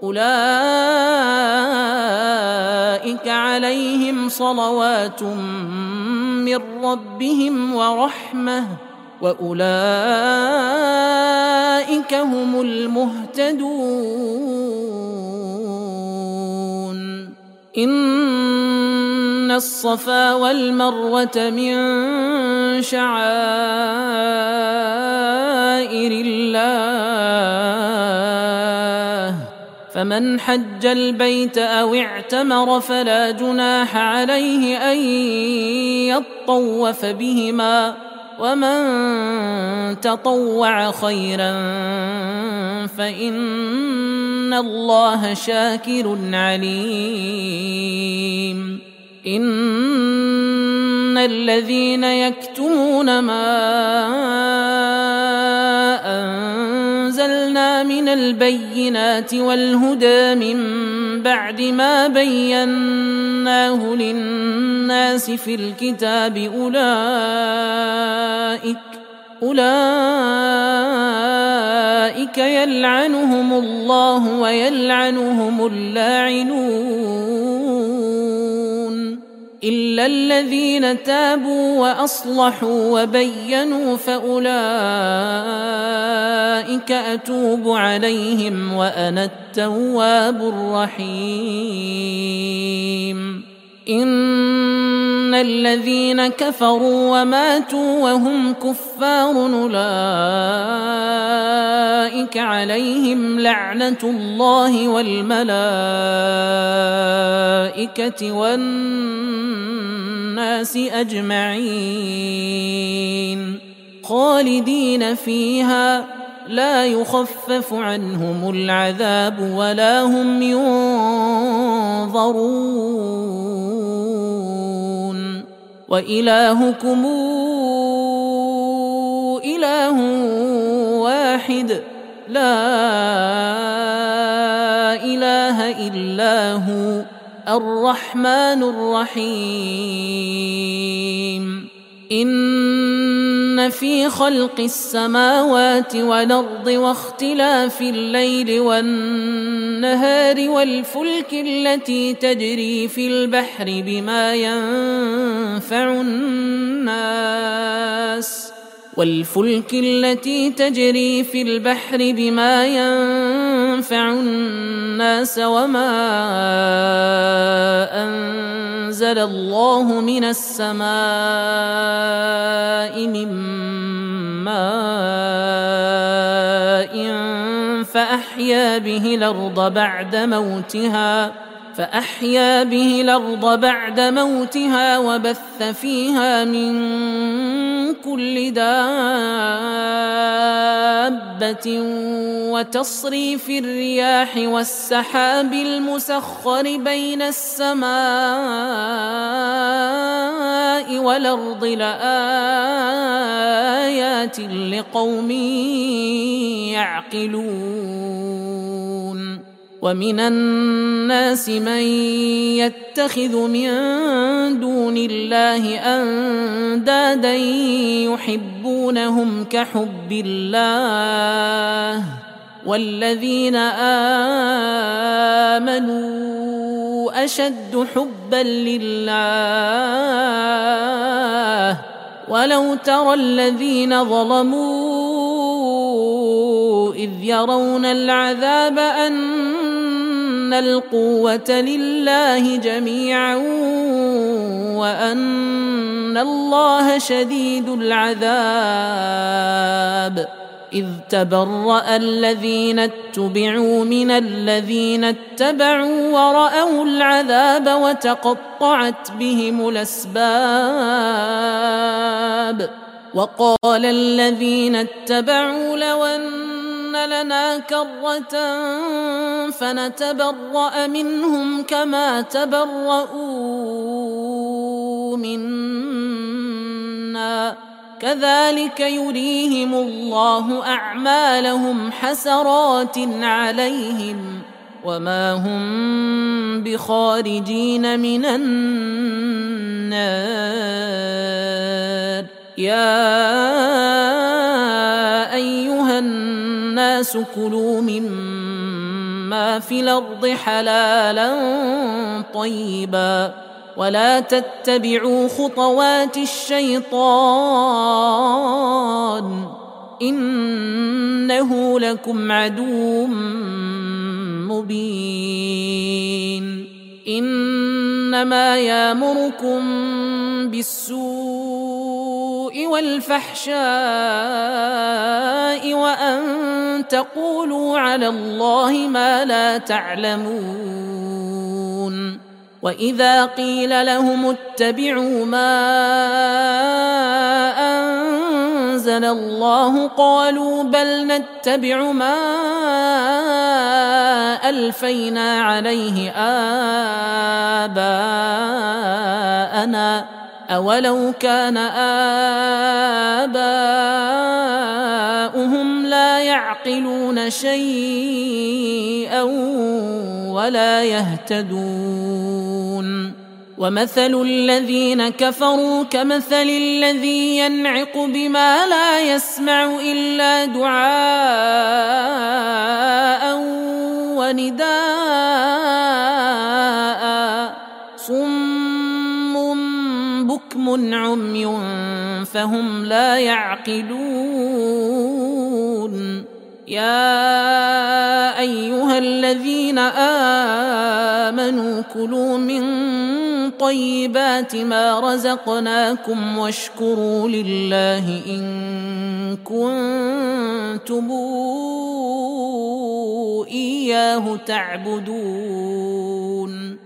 أولئك عليهم صلوات من ربهم ورحمة وأولئك هم المهتدون إن الصفا والمروة من شعائر الله فمن حج البيت أو اعتمر فلا جناح عليه أن يطوف بهما ومن تطوع خيرا فإن الله شاكر عليم إن الذين يكتمون ما أنزلنا من البينات والهدى من بعد ما بيناه للناس في الكتاب أولئك يلعنهم الله ويلعنهم اللاعنون إلا الذين تابوا وأصلحوا وبينوا فأولئك أتوب عليهم وأنا التواب الرحيم إن الذين كفروا وماتوا وهم كفار أولئك عليهم لعنة الله والملائكة والناس أجمعين خالدين فيها لا يخفف عنهم العذاب ولا هم ينظرون وإلهكم إله واحد لا إله إلا هو الرحمن الرحيم إن في خلق السماوات والأرض واختلاف الليل والنهار والفلك التي تجري في البحر بما ينفع الناس وما أنزل الله من السماء من ماء فأحيا به الأرض بعد موتها وبث فيها من كل دابة وتصريف الرياح والسحاب المسخر بين السماء والأرض لآيات لقوم يعقلون ومن الناس من يتخذ من دون الله أندادا يحبونهم كحب الله والذين آمنوا أشد حبا لله ولو ترى الذين ظلموا إذ يرون العذاب أن القوة لله جميعا وأن الله شديد العذاب إذ تبرأ الذين اتبعوا من الذين اتبعوا ورأوا العذاب وتقطعت بهم الأسباب وقال الذين اتبعوا لو أن لنا كرة فنتبرأ منهم كما تبرؤوا منا كذلك يريهم الله أعمالهم حسرات عليهم وما هم بخارجين من النار يا أيها الناس كلوا مما في الأرض حلالا طيبا ولا تتبعوا خطوات الشيطان إنه لكم عدو مبين إنما يأمركم بالسوء والفحشاء وأن تقولوا على الله ما لا تعلمون وإذا قيل لهم اتبعوا ما أنزل الله قالوا بل نتبع ما ألفينا عليه آباءنا أولو كان آباؤهم لا يعقلون شيئا ولا يهتدون ومثل الذين كفروا كمثل الذي ينعق بما لا يسمع إلا دعاء ونداء صم بكم عمي فهم لا يعقلون يا أيها الذين آمنوا كلوا من طيبات ما رزقناكم واشكروا لله إن كنتم إياه تعبدون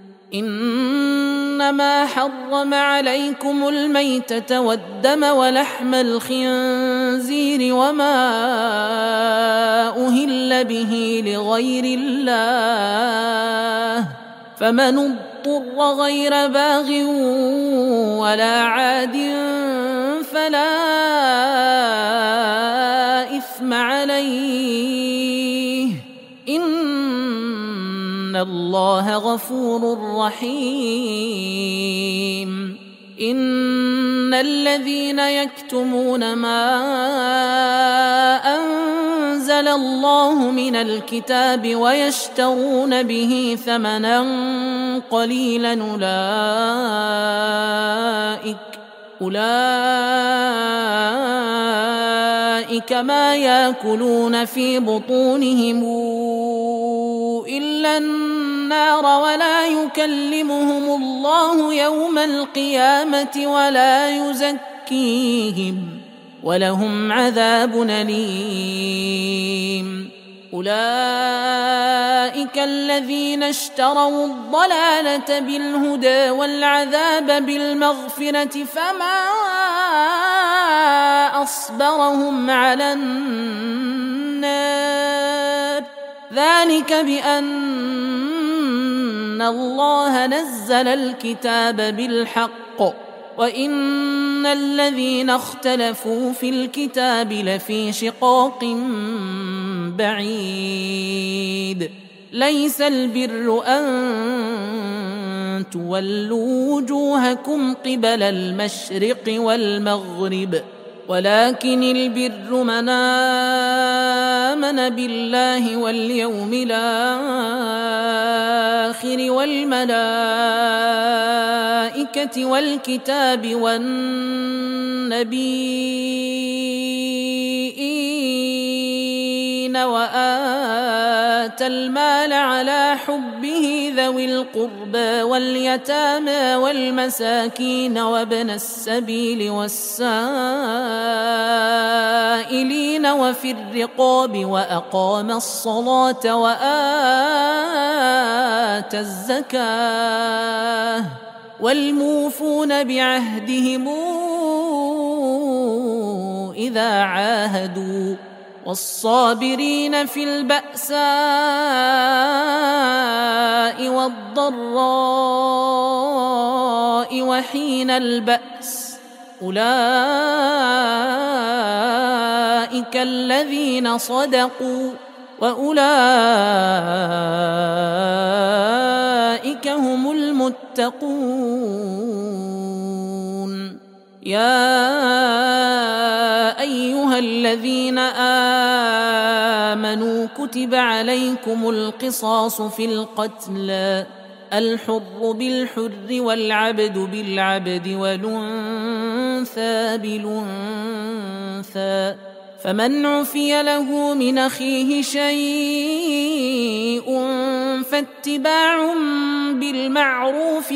إنما حرم عليكم الميتة والدم ولحم الخنزير وما أهل به لغير الله فمن اضطر غير باغ ولا عاد فلا إثم عليه إن الله غفور رحيم إن الذين يكتمون ما أنزل الله من الكتاب ويشترون به ثمنا قليلا أولئك ما يأكلون في بطونهم إلا النار ولا يكلمهم الله يوم القيامة ولا يزكيهم ولهم عذاب أليم أولئك الذين اشتروا الضلالة بالهدى والعذاب بالمغفرة فما أصبرهم على النار ذلك بأن الله نزل الكتاب بالحق وإن الذين اختلفوا في الكتاب لفي شقاق بعيد ليس البر أن تولوا وجوهكم قبل المشرق والمغرب ولكن البر من آمن بالله واليوم الآخر والملائكة والكتاب والنبيين وآتى المال على حبه ذوي القربى واليتامى والمساكين وابن السبيل والسائلين وفي الرقاب وأقام الصلاة وآتى الزكاة والموفون بعهدهم إذا عاهدوا والصابرين في البأساء والضراء وحين البأس أولئك الذين صدقوا وأولئك هم المتقون يا أيها الذين آمنوا كتب عليكم القصاص في القتلى الحر بالحر والعبد بالعبد والأنثى بالأنثى فمن عفي له من أخيه شيء فاتباع بالمعروف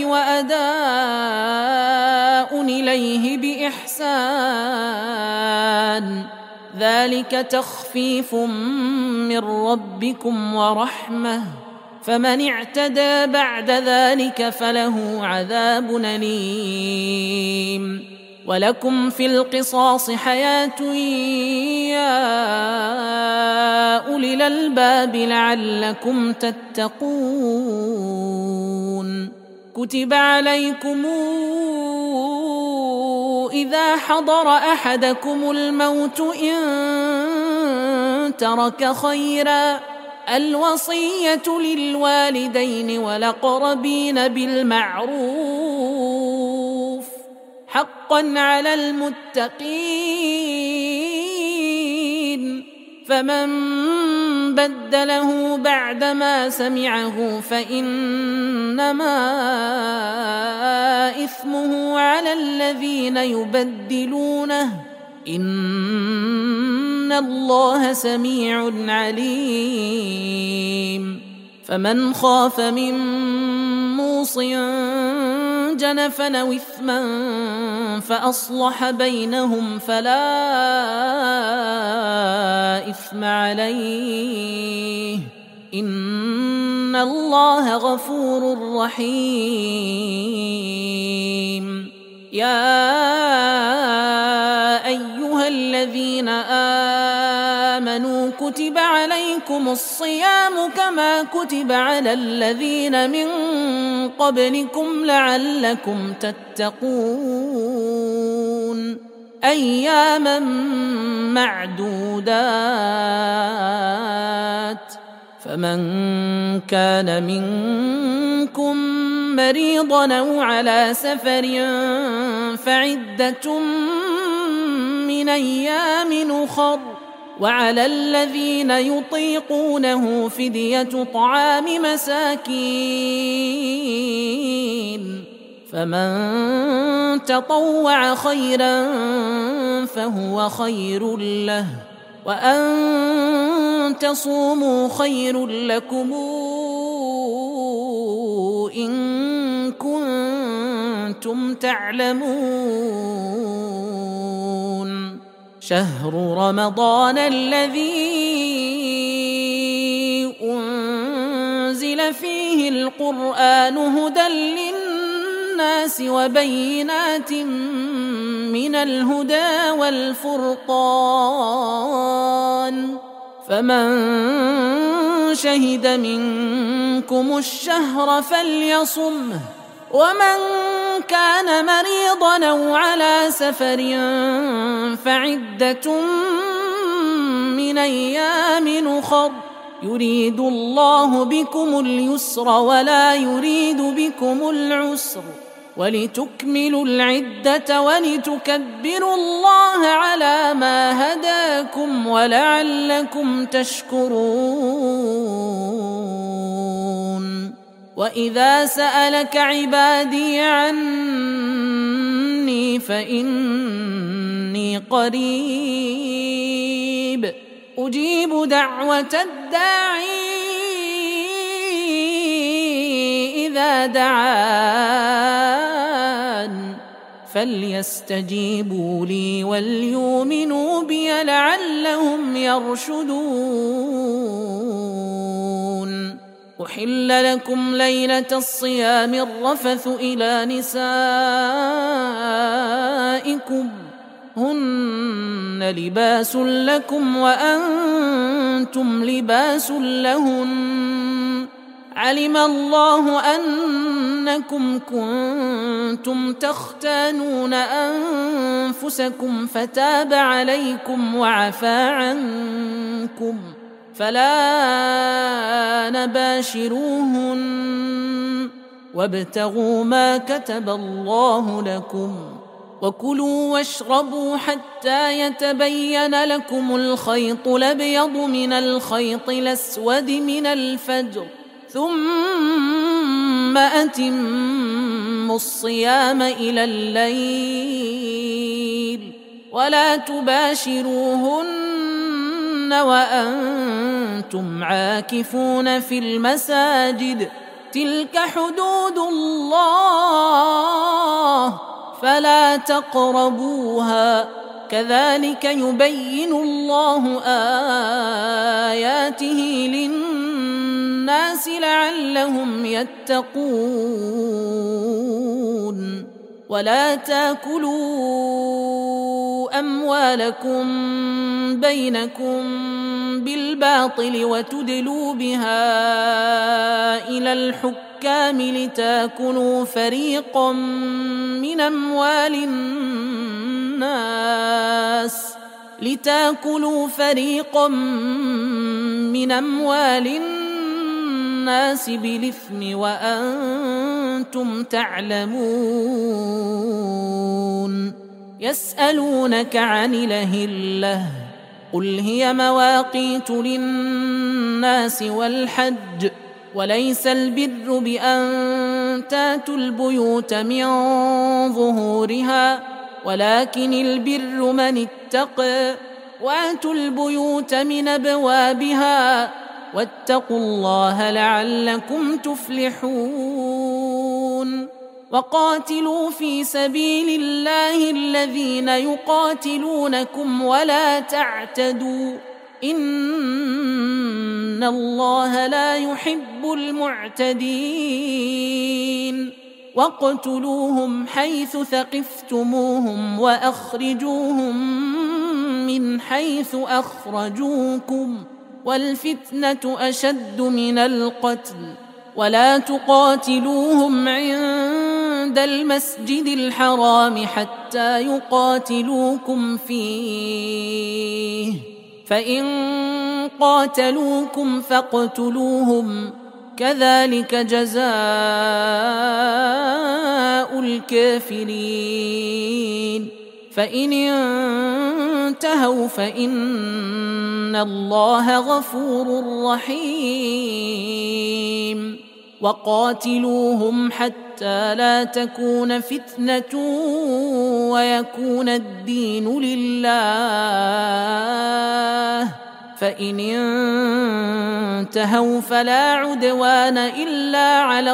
وأداء إليه بإحسان ذلك تخفيف من ربكم ورحمة فمن اعتدى بعد ذلك فله عذاب أليم ولكم في القصاص حياة يا أولي الألباب لعلكم تتقون كتب عليكم إذا حضر أحدكم الموت إن ترك خيرا الوصية للوالدين والأقربين بالمعروف حقا على المتقين فمن بدله بعدما سمعه فإنما إثمه على الذين يبدلونه إن الله سميع عليم فمن خاف من موص جنفا أو إثما فأصلح بينهم فلا إثم عليه إن الله غفور رحيم يا أيها الذين آمنوا كتب عليكم الصيام كما كتب على الذين من قبلكم لعلكم تتقون أياما معدودات فمن كان منكم مريضا أو على سفر فعدة من أيام أخر وعلى الذين يطيقونه فدية طعام مساكين فمن تطوع خيرا فهو خير له وأن تصوموا خير لكم إن كنتم تعلمون شهر رمضان الذي أنزل فيه القرآن هدى للناس وبينات من الهدى والفرقان، فمن شهد منكم الشهر فليصمه، ومن كان مريضا أو على سفر فعدة من أيام أخر، يريد الله بكم اليسر ولا يريد بكم العسر، ولتكملوا العدة ولتكبروا الله على ما هداكم ولعلكم تشكرون. وإذا سألك عبادي عني فإني قريب أجيب دعوة الداعي إذا دعان، فليستجيبوا لي وليؤمنوا بي لعلهم يرشدون. أحل لكم ليلة الصيام الرفث إلى نسائكم هن لباس لكم وأنتم لباس لهن، علم الله أنكم كنتم تختانون أنفسكم فتاب عليكم وعفى عنكم، فلا نباشروهن وابتغوا ما كتب الله لكم، وكلوا واشربوا حتى يتبين لكم الخيط الأبيض من الخيط الأسود من الفجر، ثم أتموا الصيام إلى الليل، ولا تباشروهن وأنتم عاكفون في المساجد، تلك حدود الله فلا تقربوها، كذلك يبين الله آياته للناس لعلهم يتقون. ولا تاكلوا أموالكم بينكم بالباطل وتدلوا بها إلى الحكام لتاكلوا فريقا من أموال الناس بالإثم وأنتم تعلمون. يسألونك عن الأهلة قل هي مواقيت للناس والحج، وليس البر بأن تاتوا البيوت من ظهورها، ولكن البر من اتقى، واتوا البيوت من أبوابها، واتقوا الله لعلكم تفلحون. وقاتلوا في سبيل الله الذين يقاتلونكم ولا تعتدوا، إن الله لا يحب المعتدين. واقتلوهم حيث ثقفتموهم وأخرجوهم من حيث أخرجوكم، والفتنة أشد من القتل، ولا تقاتلوهم عند المسجد الحرام حتى يقاتلوكم فيه، فإن قاتلوكم فاقتلوهم، كذلك جزاء الكافرين. فإن انتهوا فإن الله غفور رحيم. وقاتلوهم حتى لا تكون فتنة ويكون الدين لله، فإن انتهوا فلا عدوان إلا على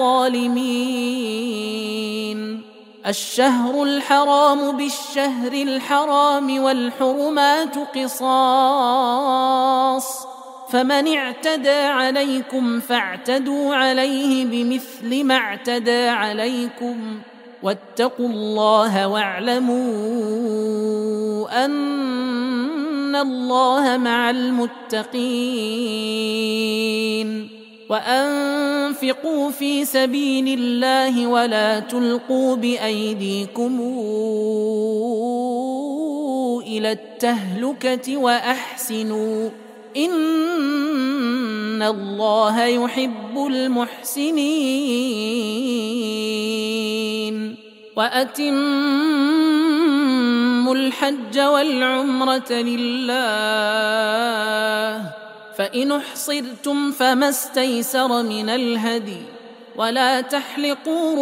الظالمين. الشهر الحرام بالشهر الحرام والحرمات قصاص، فمن اعتدى عليكم فاعتدوا عليه بمثل ما اعتدى عليكم واتقوا الله واعلموا أن الله مع المتقين وأنفقوا في سبيل الله ولا تلقوا بأيديكم إلى التهلكة وأحسنوا إن الله يحب المحسنين وأتموا الحج والعمرة لله فإن احصرتم فما استيسر من الهدي ولا تحلقوا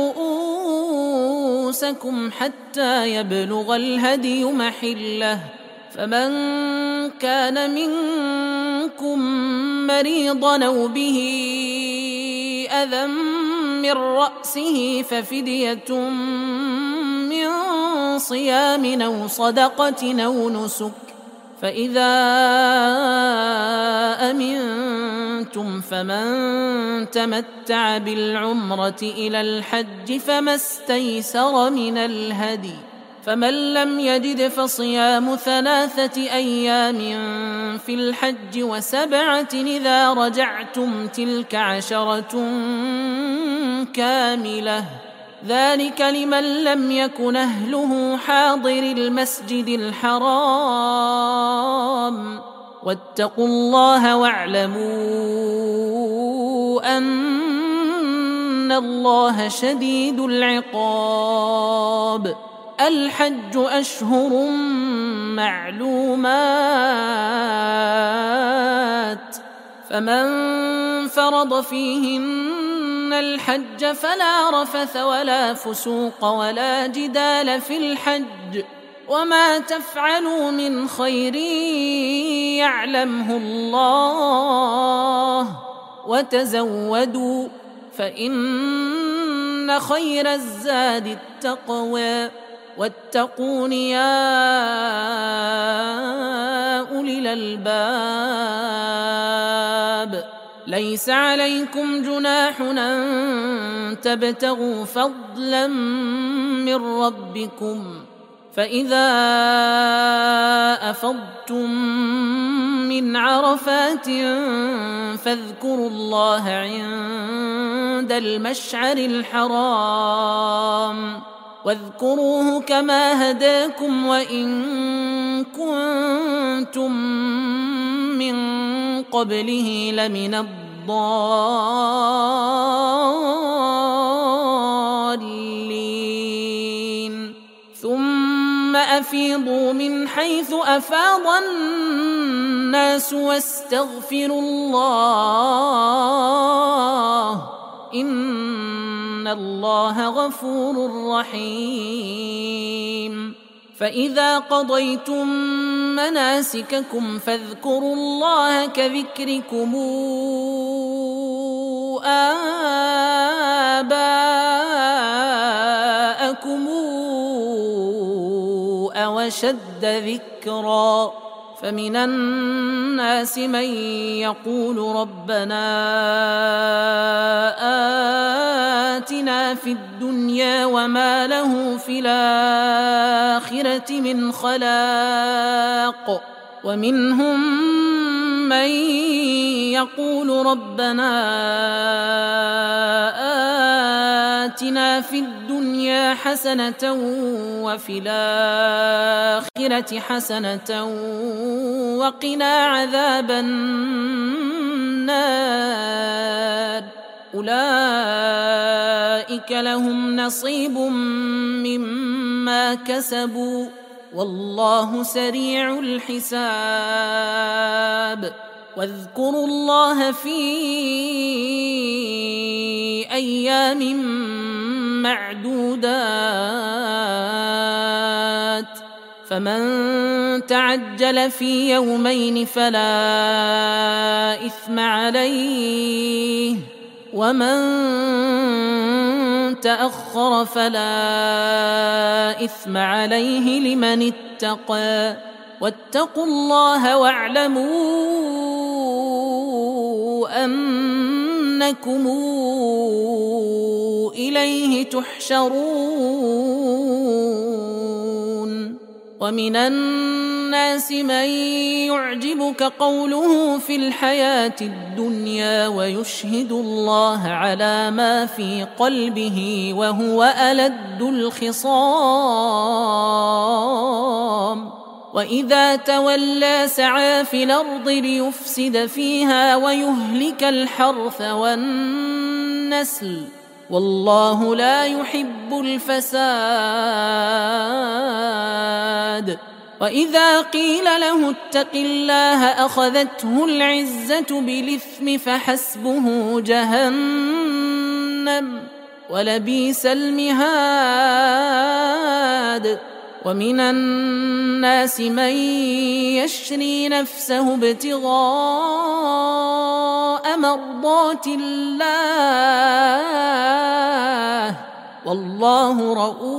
رؤوسكم حتى يبلغ الهدي محله فمن كان منكم مريضا أو به أذى من رأسه ففدية من صيام أو صدقة أو نسك فإذا أمنتم فمن تمتع بالعمرة إلى الحج فما استيسر من الهدي فمن لم يجد فصيام 3 أيام في الحج و7 إذا رجعتم تلك 10 كاملة ذلك لمن لم يكن أهله حاضر المسجد الحرام واتقوا الله واعلموا أن الله شديد العقاب الحج أشهر معلومات فمن فرض فيهن الحج فلا رفث ولا فسوق ولا جدال في الحج وما تفعلوا من خير يعلمه الله وتزودوا فإن خير الزاد التقوى واتقون يا أولي الألباب ليس عليكم جناح أن تبتغوا فضلا من ربكم فإذا أفضتم من عرفات فاذكروا الله عند المشعر الحرام واذكروه كما هداكم وإن كنتم من قبله لمن الضالين ثم أفيضوا من حيث أفاض الناس واستغفروا الله إن الله غفور رحيم فإذا قضيتم مناسككم فاذكروا الله كذكركم آباءكم أو أشد ذكرا فمن الناس من يقول ربنا آتنا في الدنيا وما له في الآخرة من خلاق ومنهم من يقول ربنا آتنا في الدنيا حسنة وفي الآخرة حسنة وقنا عذاب النار أولئك لهم نصيب مما كسبوا والله سريع الحساب واذكروا الله في أيام معدودات فمن تعجل في يومين فلا إثم عليه ومن تأخر فلا إثم عليه لمن اتقى واتقوا الله واعلموا أنكم إليه تحشرون ومن الناس من يعجبك قوله في الحياة الدنيا ويشهد الله على ما في قلبه وهو ألد الخصام وإذا تولى سعى في الأرض ليفسد فيها ويهلك الحرث والنسل والله لا يحب الفساد وإذا قيل له اتق الله أخذته العزة بالإثم فحسبه جهنم ولبئس المهاد ومن الناس من يشري نفسه ابتغاء مرضات الله والله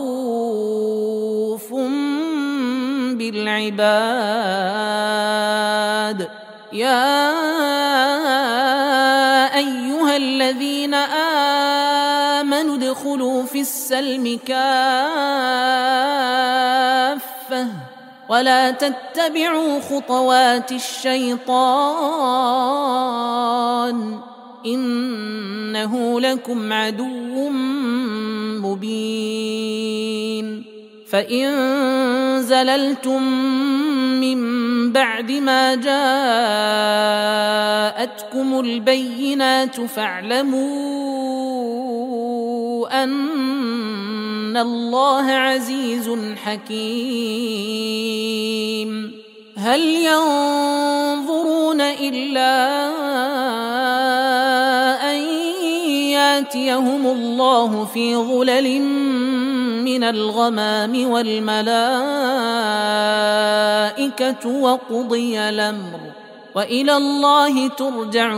رؤوف بالعباد يا أيها الذين آمنوا ادخلوا في السلم كافة ولا تتبعوا خطوات الشيطان إنه لكم عدو مبين فإن زللتم من بعد ما جاءتكم البينات فاعلموا أن الله عزيز حكيم هل ينظرون إلا أن ياتيهم الله في ظلل من الغمام والملائكة وقضي الأمر وإلى الله ترجع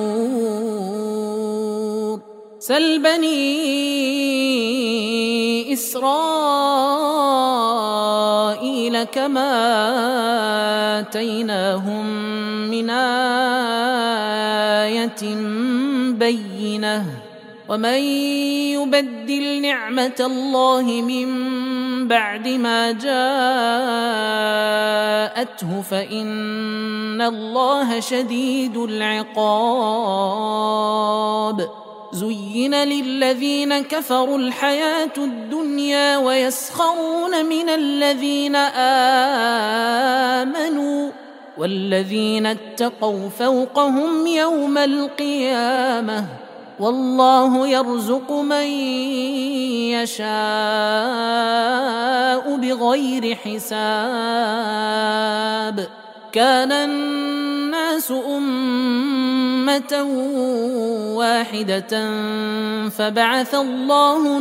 الأمور سل بني إسرائيل كما آتيناهم من آية بينة ومن يبدل نعمة الله من بعد ما جاءته فإن الله شديد العقاب زين للذين كفروا الحياة الدنيا ويسخرون من الذين آمنوا والذين اتقوا فوقهم يوم القيامة والله يرزق من يشاء بغير حساب كان الناس أمة واحدة فبعث الله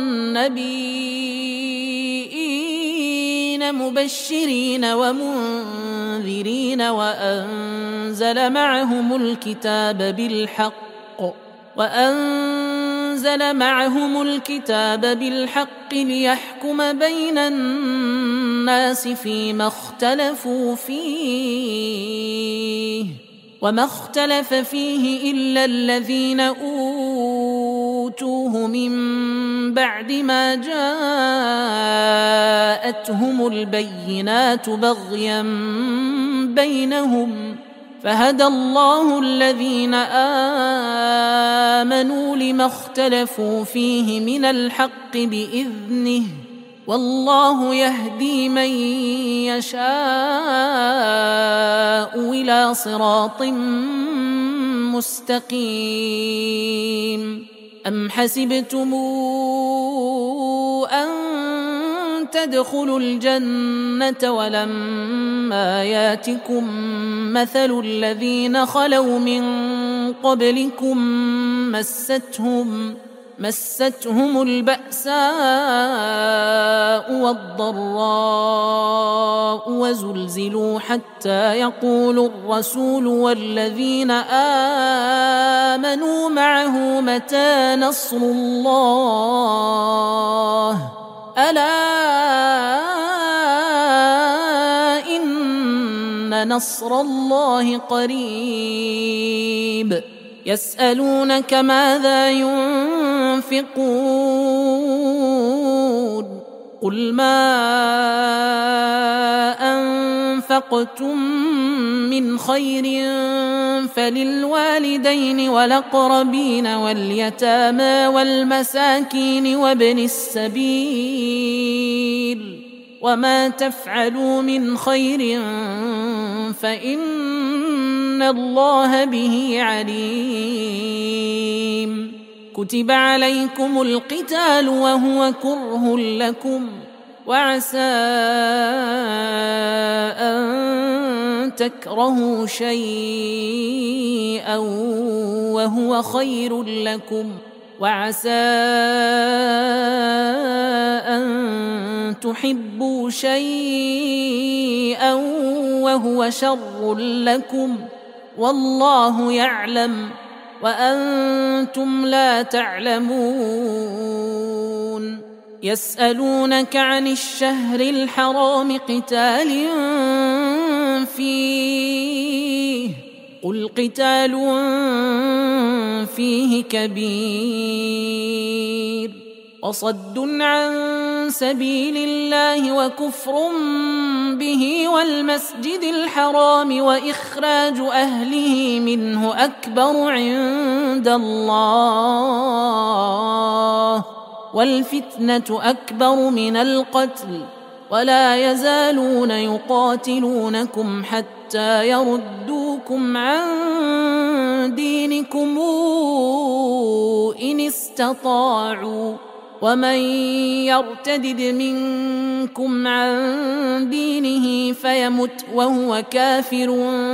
النبيين مبشرين ومنذرين وأنزل معهم الكتاب بالحق ليحكم بين الناس فيما اختلفوا فيه وما اختلف فيه إلا الذين أوتوه من بعد ما جاءتهم البينات بغيا بينهم فهدى الله الذين آمنوا لما اختلفوا فيه من الحق بإذنه والله يهدي من يشاء إلى صراط مستقيم أم حسبتم أن تدخلوا الجنة ولما ياتكم مثل الذين خلوا من قبلكم مستهم البأساء والضراء وزلزلوا حتى يقول الرسول والذين آمنوا معه متى نصر الله ألا إن نصر الله قريب يسألونك ماذا ينفقون قل ما أنفقتم من خير فللوالدين والأقربين واليتامى والمساكين وابن السبيل وما تفعلوا من خير فإن الله به عليم كتب عليكم القتال وهو كره لكم وعسى أن تكرهوا شيئا وهو خير لكم وعسى أن تحبوا شيئا وهو شر لكم والله يعلم وأنتم لا تعلمون يسألونك عن الشهر الحرام قتال فيه قل قتال فيه كبير وصد عن سبيل الله وكفر به والمسجد الحرام وإخراج أهله منه أكبر عند الله والفتنة أكبر من القتل ولا يزالون يقاتلونكم حتى يردوكم عن دينكم إن استطاعوا ومن يرتدد منكم عن دينه فيمت وهو كافر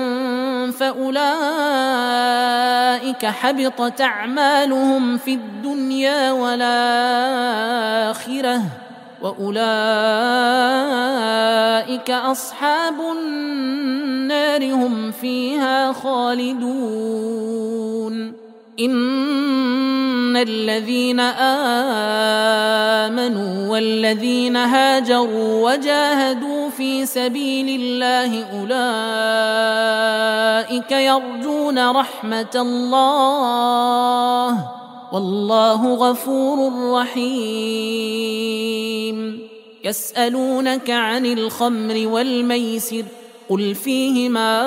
فأولئك حبطت أعمالهم في الدنيا والآخرة وأولئك أصحاب النار هم فيها خالدون إن الذين آمنوا والذين هاجروا وجاهدوا في سبيل الله أولئك يرجون رحمة الله والله غفور رحيم يسألونك عن الخمر والميسر قل فيهما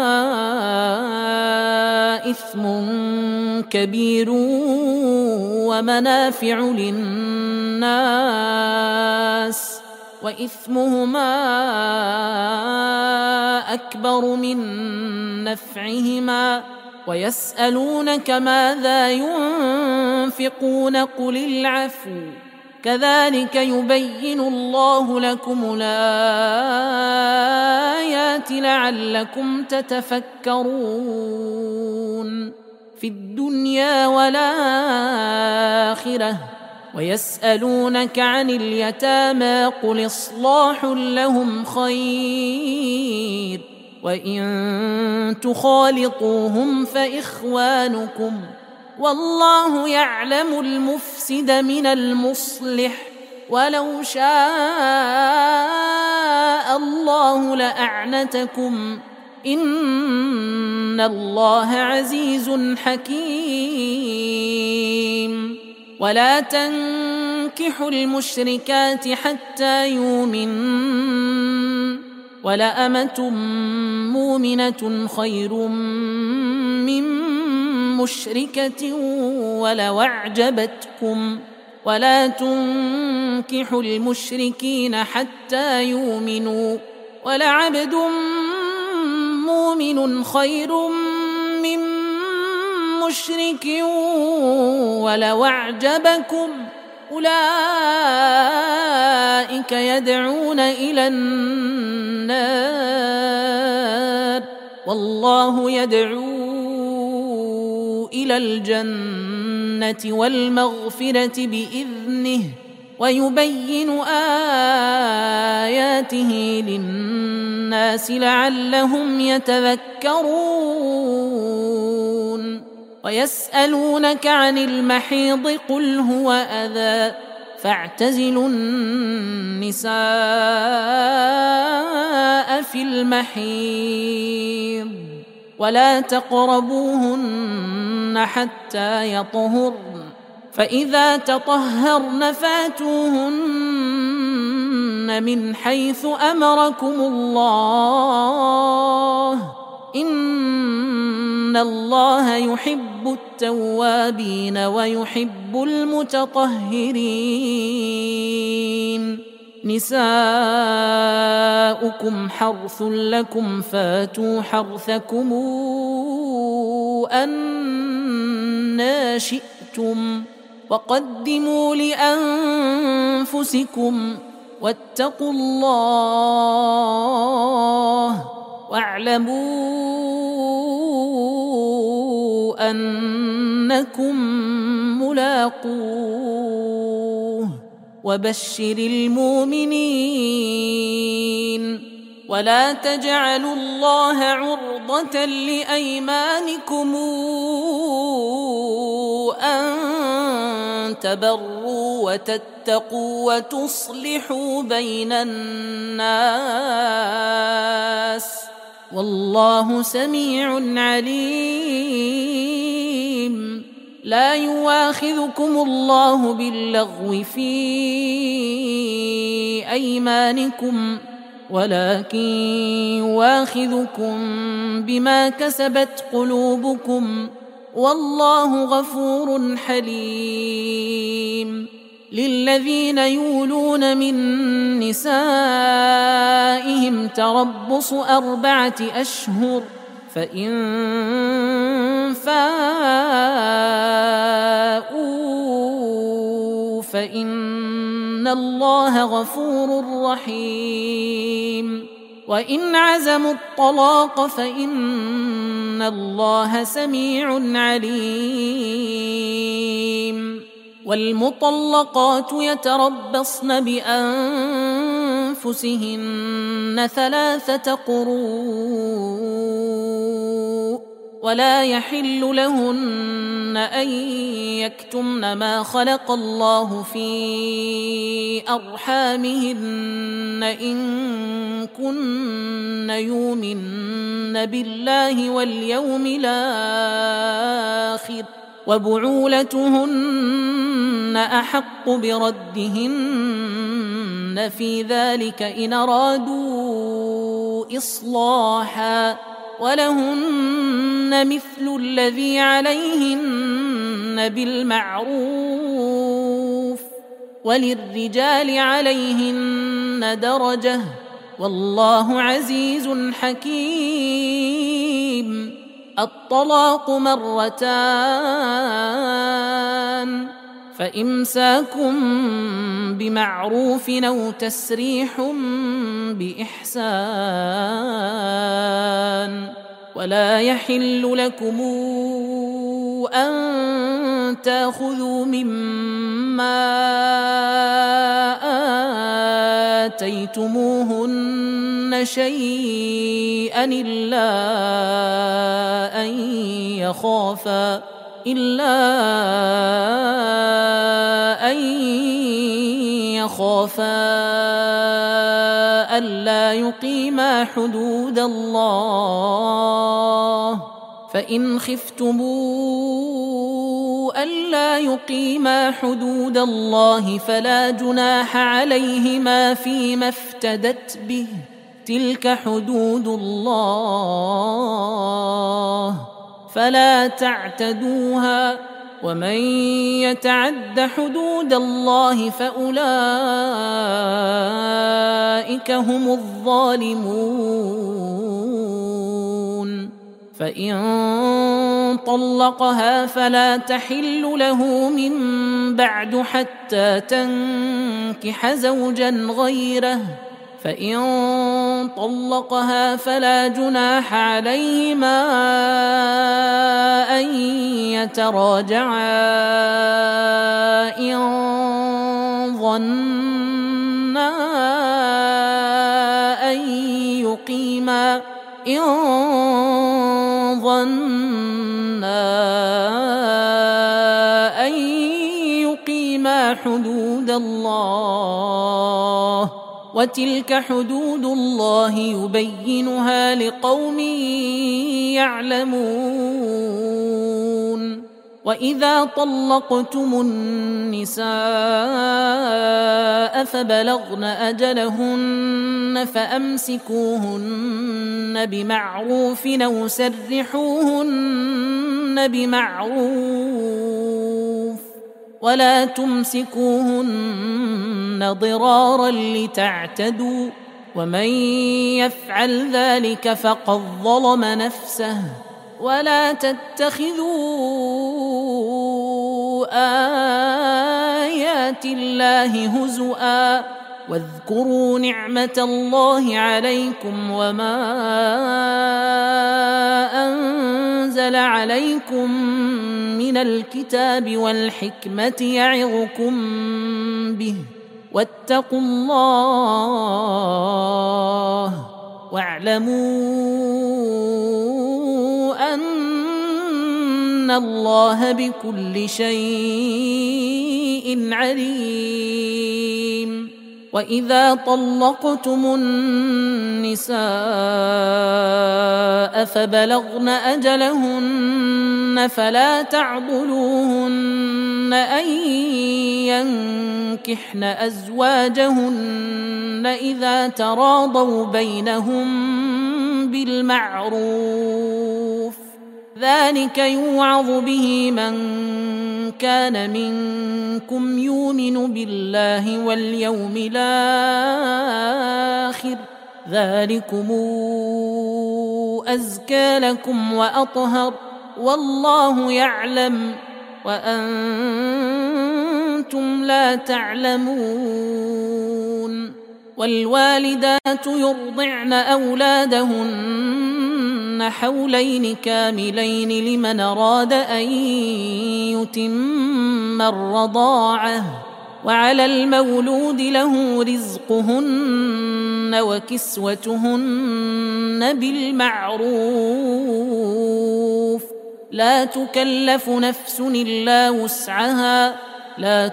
إثم كبير ومنافع للناس وإثمهما أكبر من نفعهما ويسألونك ماذا ينفقون قل العفو كذلك يبين الله لكم الآيات لعلكم تتفكرون في الدنيا والآخرة ويسألونك عن اليتامى قل إصلاح لهم خير وإن تخالطوهم فإخوانكم والله يعلم المفسد من المصلح ولو شاء الله لأعنتكم إن الله عزيز حكيم ولا تنكحوا المشركات حتى يؤمنن ولأمة مؤمنة خير من مشركة ولو أعجبتكم ولا تنكحوا المشركين حتى يؤمنوا ولعبد مؤمن خير من مشرك ولو أعجبكم أولئك يدعون إلى النار والله يدعو إلى الجنة والمغفرة بإذنه ويبين آياته للناس لعلهم يتذكرون ويسألونك عن المحيض قل هو أذى فاعتزلوا النساء في المحيض ولا تقربوهن حتى يطهرن فإذا تطهرن فاتوهن من حيث أمركم الله إن الله يحب التوابين ويحب المتطهرين نساؤكم حرث لكم فاتوا حرثكم أنى شئتم وقدموا لأنفسكم واتقوا الله واعلموا أنكم ملاقوه وبشر المؤمنين ولا تجعلوا الله عرضة لأيمانكم أن تبروا وتتقوا وتصلحوا بين الناس والله سميع عليم لا يواخذكم الله باللغو في أيمانكم ولكن يواخذكم بما كسبت قلوبكم والله غفور حليم للذين يولون من نسائهم تربص 4 أشهر فإن فاءوا فإن الله غفور رحيم وإن عزموا الطلاق فإن الله سميع عليم والمطلقات يتربصن بأنفسهن 3 قروء ولا يحل لهن أن يكتمن ما خلق الله في أرحامهن إن كن يؤمن بالله واليوم الآخر وبعولتهن أحق بردهن في ذلك إن أرادوا إصلاحا ولهن مثل الذي عليهن بالمعروف وللرجال عليهن درجة والله عزيز حكيم الطلاق 2 مرتان فإمساكم بمعروف أو تسريح بإحسان ولا يحل لكم أن تأخذوا مما آتيتموهن شيئا إلا أن يخافا ألا يقيما حدود الله فإن خفتموا ألا يقيما حدود الله فلا جناح عليهما فيما افتدت به تلك حدود الله فلا تعتدوها ومن يتعد حدود الله فأولئك هم الظالمون فإن طلقها فلا تحل له من بعد حتى تنكح زوجا غيره فإن طلقها فلا جناح عليهما أن يتراجعا إن ظنا أن يقيما حدود الله وتلك حدود الله يبينها لقوم يعلمون. وإذا طلقتم النساء فبلغن أجلهن فأمسكوهن بمعروف أو سرحوهن بمعروف ولا تمسكوهن ضرارا لتعتدوا، ومن يفعل ذلك فقد ظلم نفسه. ولا تتخذوا آيات الله هزؤا واذكروا نعمة الله عليكم وما أنزل عليكم من الكتاب والحكمة يعظكم به، واتقوا الله واعلموا أن الله بكل شيء عليم. وإذا طلقتم النساء فبلغن أجلهن فلا تعضلوهن أن ينكحن أزواجهن إذا تراضوا بينهم بالمعروف، ذلك يوعظ به من كان منكم يؤمن بالله واليوم الآخر، ذلكم أزكى لكم وأطهر، والله يعلم وأنتم لا تعلمون. والوالدات يرضعن أولادهن حولين كاملين لمن أراد أن يتم الرضاعة، وعلى المولود له رزقهن وكسوتهن بالمعروف، لا تكلف نفس إلا وسعها، لا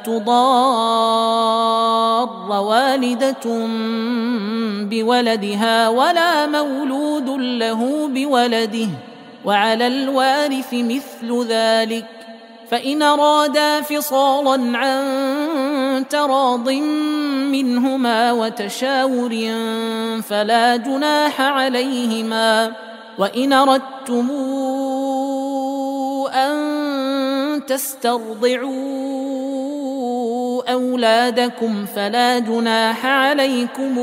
تضار والدة بولدها ولا مولود له بولده، وعلى الوارث مثل ذلك، فإن أرادا فصالا عن تراض منهما وتشاور فلا جناح عليهما. وإن أردتم أن تسترضعوا أولادكم فلا جناح عليكم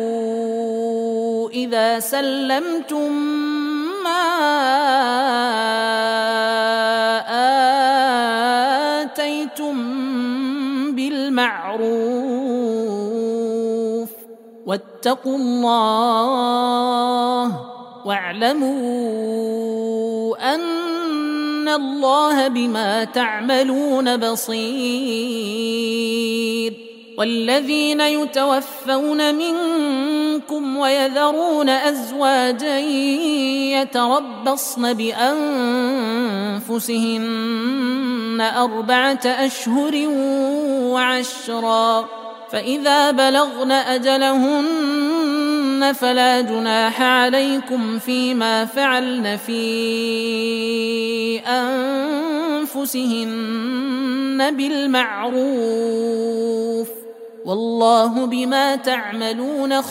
إذا سلمتم ما آتيتم بالمعروف، واتقوا الله واعلموا أن الله بما تعملون بصير. والذين يتوفون منكم ويذرون أزواجا يتربصن بأنفسهن 4 أشهر وعشرا، فإذا بلغن أجلهن فلا جناح عليكم فيما فعلن في أنفسهن بالمعروف، والله بما تعملون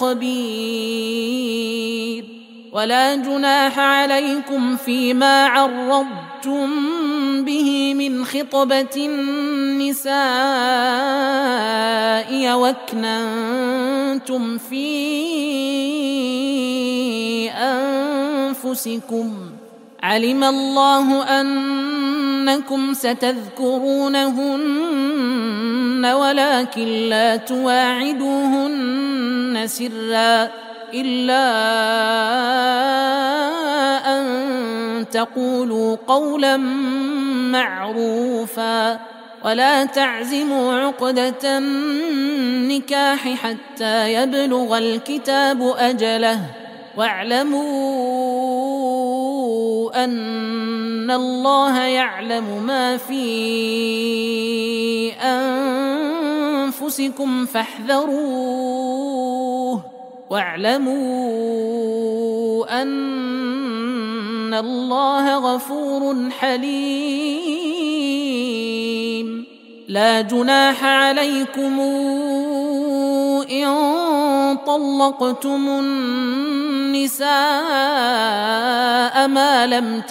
خبير. ولا جناح عليكم فيما عرضتم به من خطبة النساء واكننتم في أنفسكم، علم الله أنكم ستذكرونهن ولكن لا تواعدوهن سرا إلا أن تقولوا قولا معروفا، ولا تعزموا عقدة النكاح حتى يبلغ الكتاب أجله، واعلموا أن الله يعلم ما في أنفسكم فاحذروه، واعلموا أن الله غفور حليم. لا جناح عليكم إن طلقتم النساء ما لم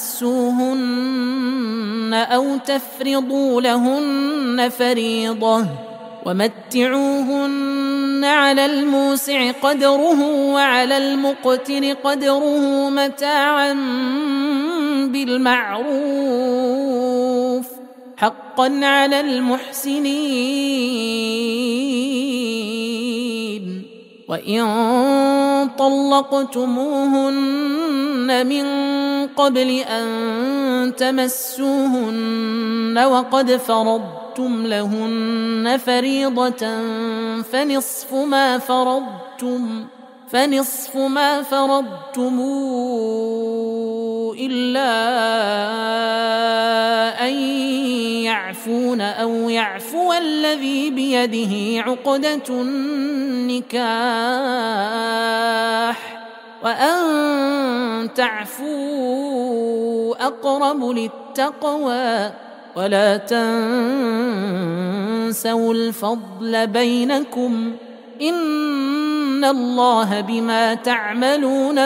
تمسوهن أو تفرضوا لهن فريضة، ومتعوهن على الموسع قدره وعلى المقتر قدره متاعا بالمعروف حقا على المحسنين. وإن طلقتموهن من قبل أن تمسوهن وقد فرضتم لهن فريضة فنصف ما فرضتم إلا أن يعفون أو يعفو الذي بيده عقدة النكاح، وأن تعفوا أقرب للتقوى، ولا تنسوا الفضل بينكم إن الله بما تعملون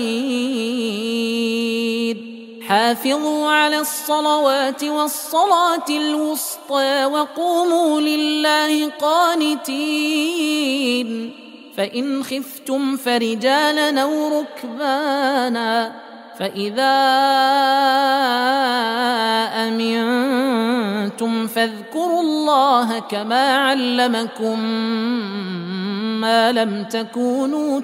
بصير. حافظوا على الصلوات والصلاة الوسطى وقوموا لله قانتين. فإن خفتم فرجالا أو ركبانا، فإذا أمنتم فاذكروا الله كما علمكم ما لم تكونوا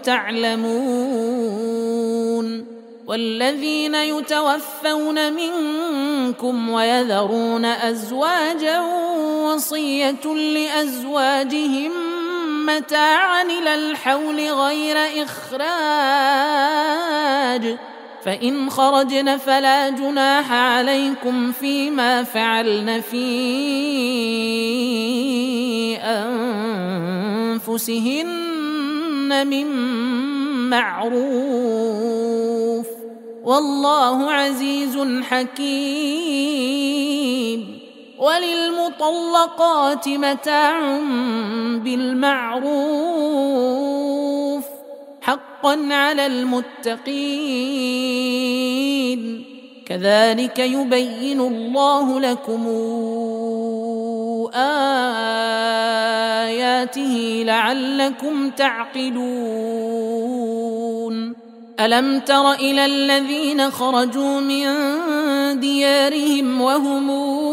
تعلمون. والذين يتوفون منكم ويذرون أزواجا وصية لأزواجهم متاعا إلى الحول غير إخراج، فإن خرجن فلا جناح عليكم فيما فعلن في أنفسهن من معروف، والله عزيز حكيم. وللمطلقات متاع بالمعروف حقا على المتقين. كذلك يبين الله لكم آياته لعلكم تعقلون. ألم تر إلى الذين خرجوا من ديارهم وهم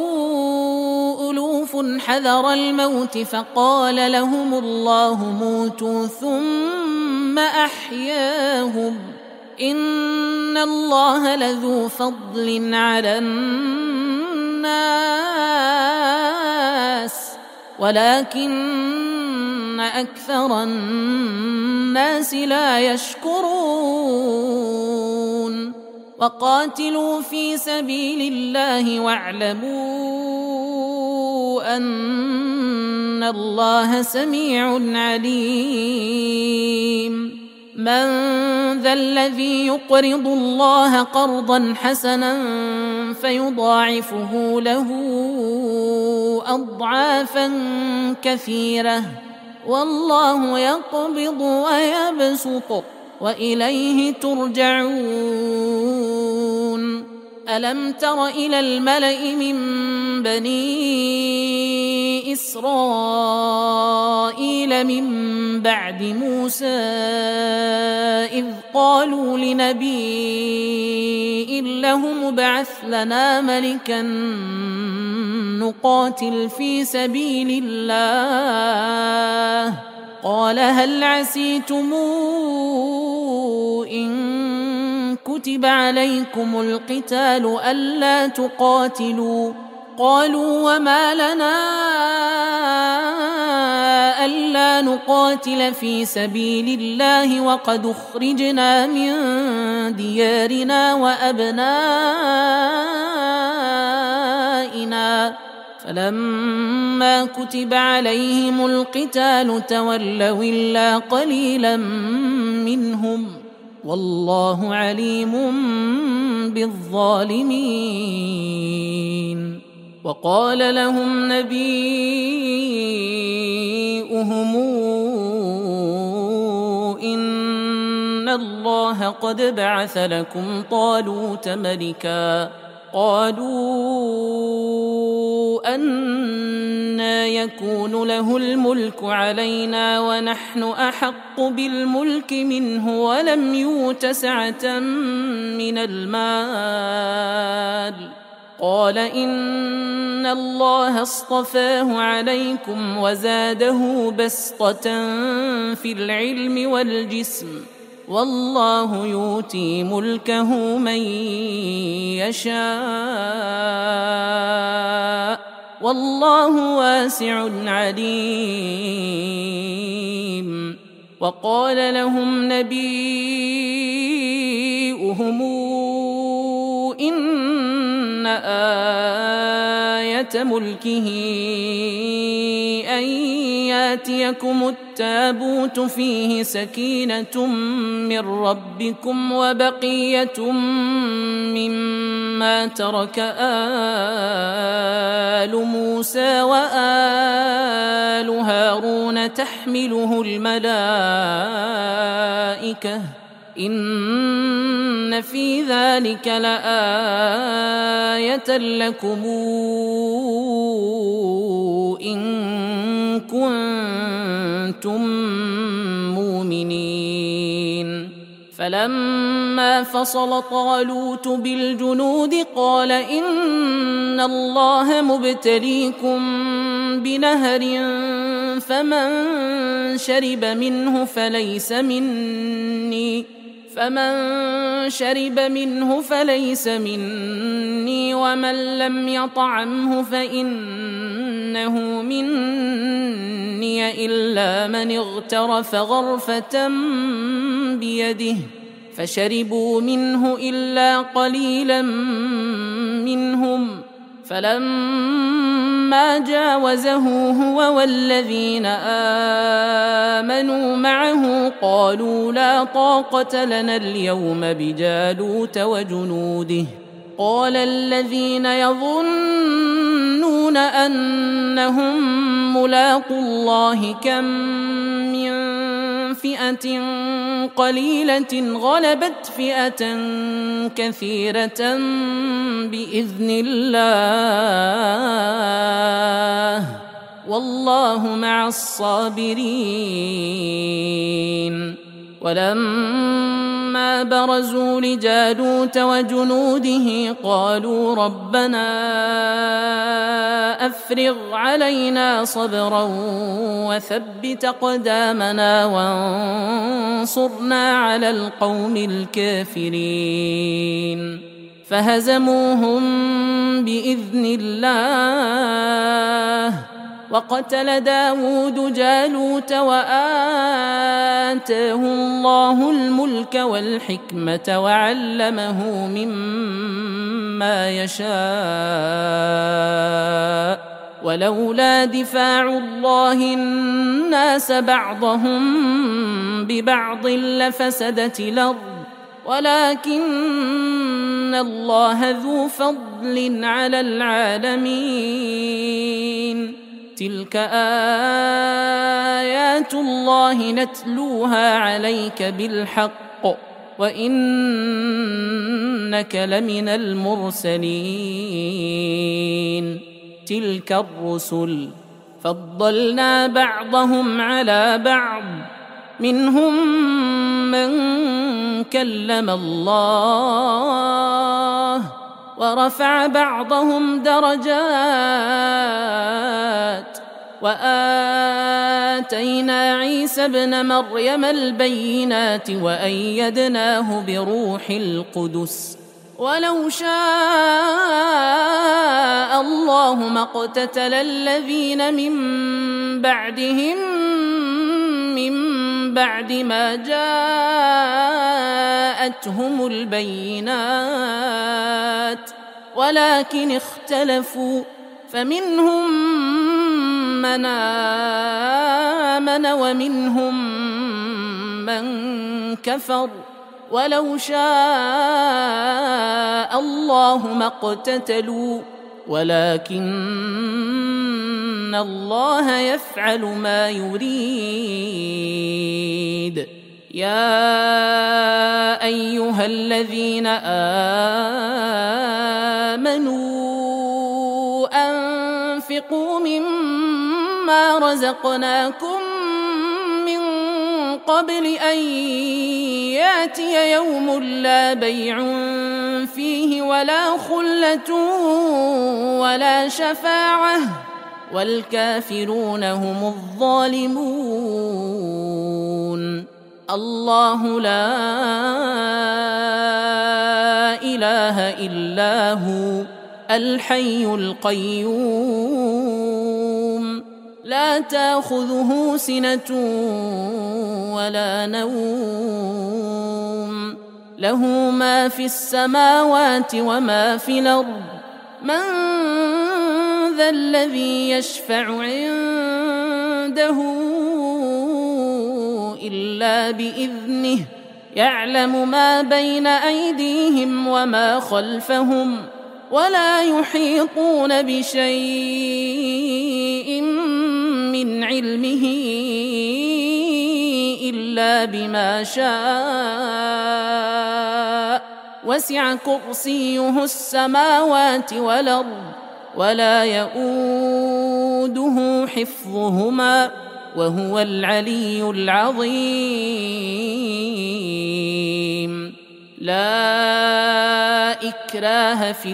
ألوف حذر الموت فقال لهم الله موتوا ثم أحياهم إن الله لذو فضل على الناس ولكن أكثر الناس لا يشكرون. وقاتلوا في سبيل الله واعلموا أن الله سميع عليم. من ذا الذي يقرض الله قرضا حسنا فيضاعفه له أضعافا كثيرة والله يقبض ويبسط وإليه ترجعون. ألم تر إلى الملأ من بني إسرائيل من بعد موسى إذ قالوا لنبي لهم ابعث لنا ملكا نقاتل في سبيل الله قال هل عسيتم إن كتب عليكم القتال ألا تقاتلوا قالوا وما لنا ألا نقاتل في سبيل الله وقد أخرجنا من ديارنا وأبنائنا فلما كتب عليهم القتال تولوا إلا قليلا منهم والله عليم بالظالمين. وقال لهم نبيؤهم إن الله قد بعث لكم طالوت ملكا. قالوا أنى يكون له الملك علينا ونحن أحق بالملك منه ولم يؤت سعة من المال. قال إن الله اصطفاه عليكم وزاده بسطة في العلم والجسم والله يؤتي ملكه من يشاء والله واسع عليم. وقال لهم نبيؤهم إن آية ملكه أن ياتيكم التابوت فيه سكينة من ربكم وبقية مما ترك آل موسى وآل هارون تحمله الملائكة إن في ذلك لآية لكم إن كنتم مؤمنين. فلما فصل طالوت بالجنود قال إن الله مبتليكم بنهر فمن شرب منه فليس مني ومن لم يطعمه فإنه مني إلا من اغترف غرفة بيده فشربوا منه إلا قليلا منهم. فلما جاوزه هو والذين آمنوا معه قالوا لا طاقة لنا اليوم بجالوت وجنوده. قال الذين يظنون أنهم ملاقو الله كم من فئة قليلة غلبت فئة كثيرة بإذن الله والله مع الصابرين. ولما برزوا لجالوت وجنوده قالوا ربنا أفرغ علينا صبرا وثبت أقدامنا وانصرنا على القوم الكافرين. فهزموهم بإذن الله وقتل داود جالوت وآتاه الله الملك والحكمة وعلمه مما يشاء ولولا دفاع الله الناس بعضهم ببعض لفسدت الأرض ولكن الله ذو فضل على العالمين. تلك آيات الله نتلوها عليك بالحق وإنك لمن المرسلين. تلك الرسل فضلنا بعضهم على بعض منهم من كلم الله ورفع بعضهم درجات وآتينا عيسى ابن مريم البينات وأيدناه بروح القدس ولو شاء الله ما اقتتل الذين من بعدهم من بعد ما جاءتهم البينات ولكن اختلفوا فمنهم من آمن ومنهم من كفر ولو شاء الله ما اقتتلوا ولكن الله يفعل ما يريد. يا أيها الذين آمنوا أنفقوا مما رزقناكم من قبل أن يأتي يوم لا بيع فيه ولا خلة ولا شفاعة والكافرون هم الظالمون. الله لا إله إلا هو الحي القيوم لا تأخذه سنة ولا نوم له ما في السماوات وما في الأرض. من ذا الذي يشفع عنده إلا بإذنه يعلم ما بين أيديهم وما خلفهم ولا يحيطون بشيء من علمه إلا بما شاء وسع كرسيه السماوات والأرض ولا يؤوده حفظهما وهو العلي العظيم. لا إكراه في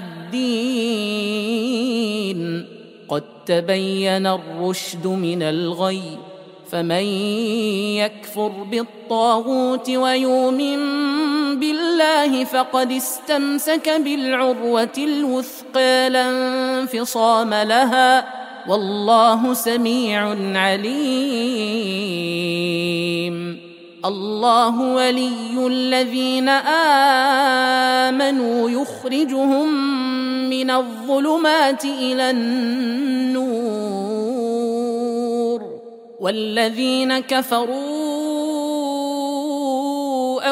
الدين قد تبين الرشد من الغي فمن يكفر بالطاغوت ويؤمن بالله فقد استمسك بالعروة الوثقى لا انفصام لها والله سميع عليم. الله ولي الذين آمنوا يخرجهم من الظلمات إلى النور والذين كفروا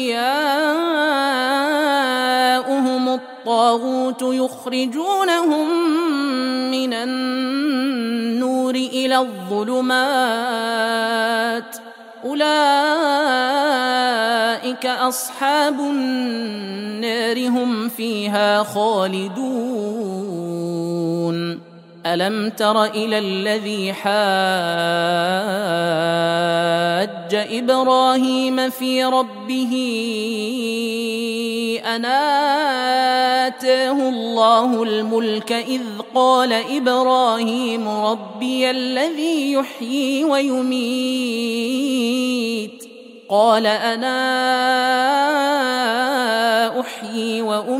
أولياؤهم الطاغوت يخرجونهم من النور إلى الظلمات أولئك أصحاب النار هم فيها خالدون. ألم تر إلى الذي حاج إبراهيم في ربه أن آتاه الله الملك إذ قال إبراهيم ربي الذي يحيي ويميت قال أنا أحيي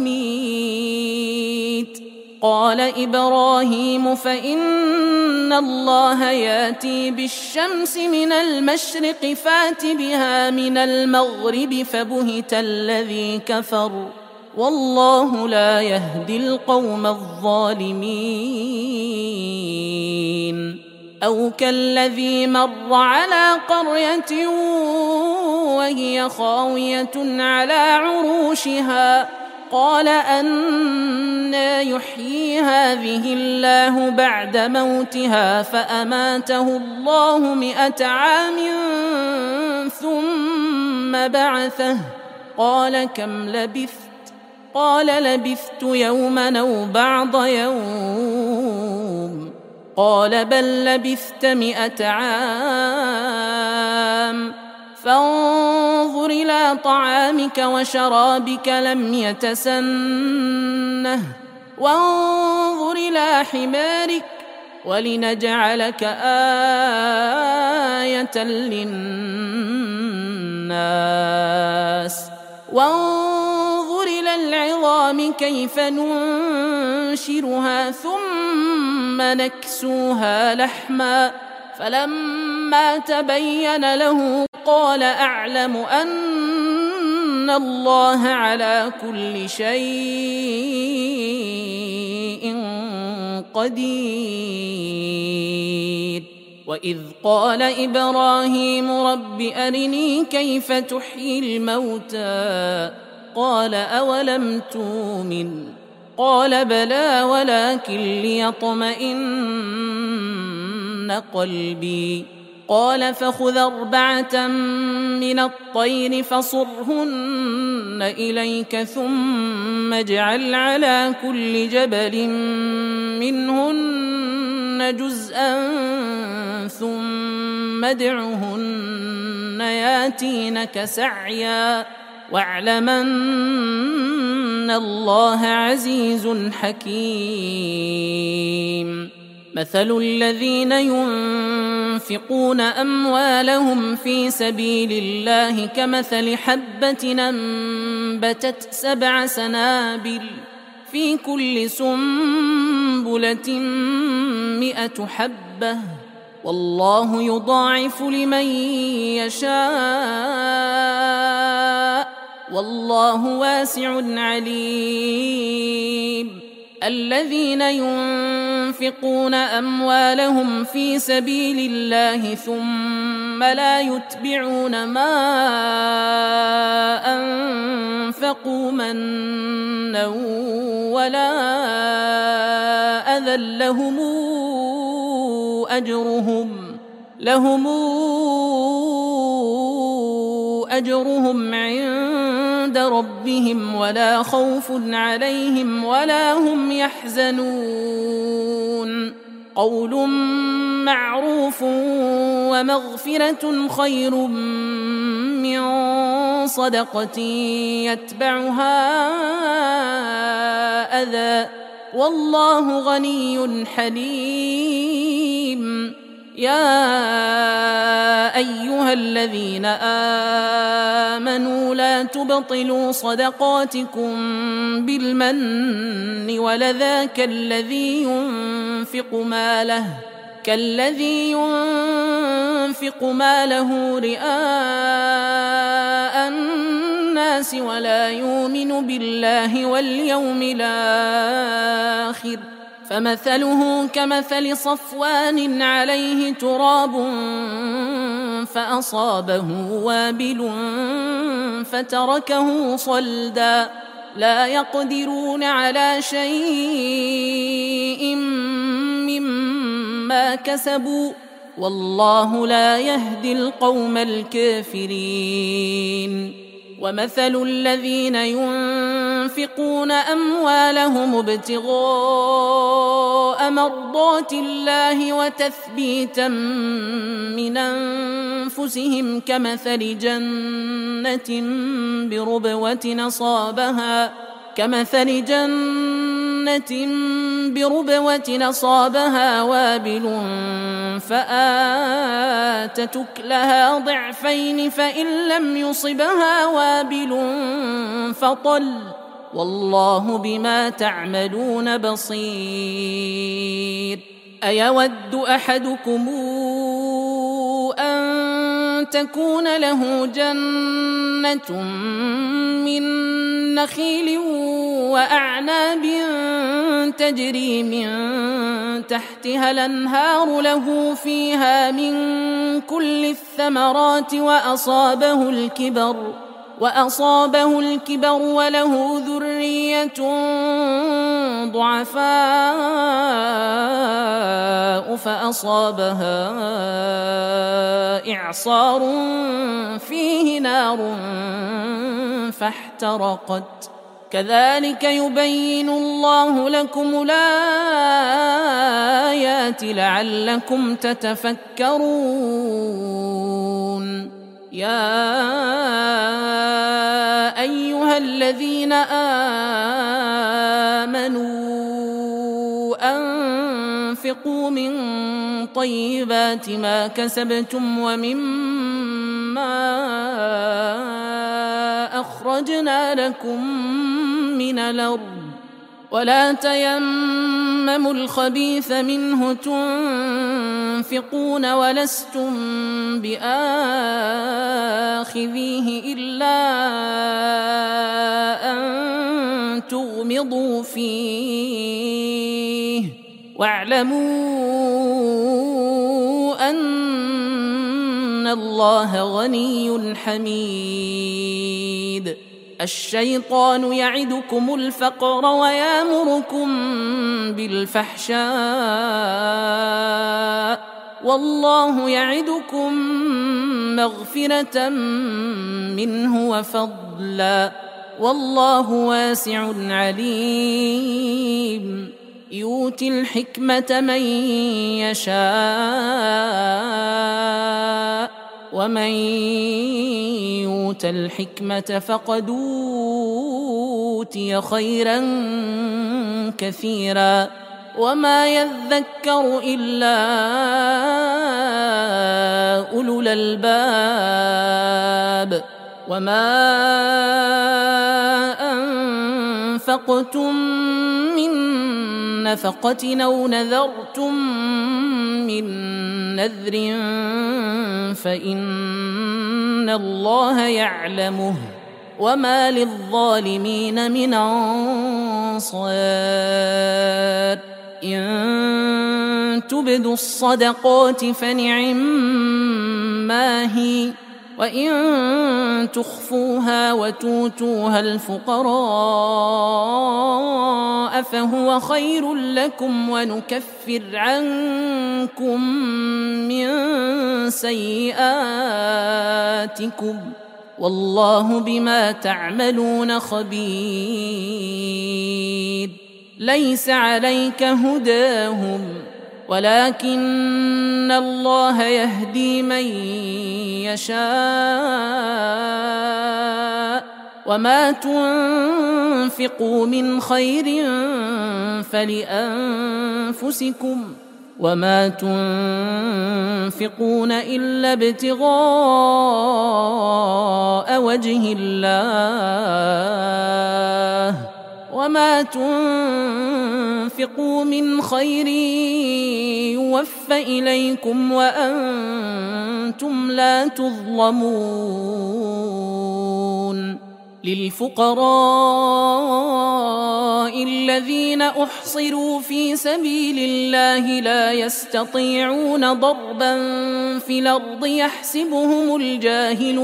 وأميت قال إبراهيم فإن الله يأتي بالشمس من المشرق فات بها من المغرب فبهت الذي كفر والله لا يهدي القوم الظالمين. أو كالذي مر على قرية وهي خاوية على عروشها قال أنى يحيي هذه الله بعد موتها فأماته الله 100 عام ثم بعثه قال كم لبثت قال لبثت يوما أو بعض يوم قال بل لبثت 100 عام فانظر إلى طعامك وشرابك لم يتسنه وانظر إلى حمارك ولنجعلك آية للناس وانظر إلى العظام كيف ننشرها ثم نكسوها لحما فلما تبين له قال أعلم أن الله على كل شيء قدير. وإذ قال إبراهيم رب أرني كيف تحيي الموتى قال أولم تؤمن قال بلى ولكن ليطمئن قلبي قال فخذ 4 من الطير فصرهن إليك ثم اجعل على كل جبل منهن جزءا ثم ادعهن ياتينك سعيا واعلم أن الله عزيز حكيم. مثل الذين ينفقون أموالهم في سبيل الله كمثل حبة أنبتت 7 سنابل في كل سنبلة 100 حبة والله يضاعف لمن يشاء والله واسع عليم. الذين ينفقون أموالهم في سبيل الله ثم لا يتبعون ما أنفقوا منا ولا أذى لهم أجرهم عند ربهم ولا خوف عليهم ولا هم يحزنون. قول معروف ومغفرة خير من صدقة يتبعها أذى والله غني حليم. يا أيها الذين آمنوا لا تبطلوا صدقاتكم بالمن والأذى كالذي ينفق ماله رئاء الناس ولا يؤمن بالله واليوم الآخر فمثله كمثل صفوان عليه تراب فأصابه وابل فتركه صلدا لا يقدرون على شيء مما كسبوا والله لا يهدي القوم الكافرين. ومثل الذين ينفقون أموالهم ابتغاء مرضات الله وتثبيتا من أنفسهم كمثل جنة بربوة أصابها وابل فآتت أكلها ضعفين فإن لم يصبها وابل فطل والله بما تعملون بصير. أيود أحدكم أن تكون له جنة من نخيل وأعناب تجري من تحتها الأنهار له فيها من كل الثمرات وأصابه الكبر وله ذرية ضعفاء فأصابها إعصار فيه نار فاحترقت كذلك يبين الله لكم الآيات لعلكم تتفكرون. يا أيها الذين آمنوا أنفقوا من طيبات ما كسبتم ومما أخرجنا لكم من الأرض ولا تيمموا الخبيث منه تنفقون ولستم بآخذيه إلا أن تغمضوا فيه واعلموا أن الله غني حميد. الشيطان يعدكم الفقر ويأمركم بالفحشاء والله يعدكم مغفرة منه وفضلا والله واسع عليم. يؤتي الحكمة من يشاء ومن يؤت الحكمة فقد أوتي خيرا كثيرا وما يذكر إلا أولو الألباب. وما أنفقتم من نفقة أو نذرتم من نذر فإن الله يعلمه وما للظالمين من أنصار. إن تبدوا الصدقات فنعما هي وإن تخفوها وتؤتوها الفقراء فهو خير لكم ونكفر عنكم من سيئاتكم والله بما تعملون خبير. ليس عليك هداهم ولكن الله يهدي من يشاء وما تنفقوا من خير فلأنفسكم وما تنفقون إلا ابتغاء وجه الله وما تنفقوا من خير يوفى إليكم وأنتم لا تظلمون. للفقراء الذين أحصروا في سبيل الله لا يستطيعون ضربا في الأرض يحسبهم الجاهل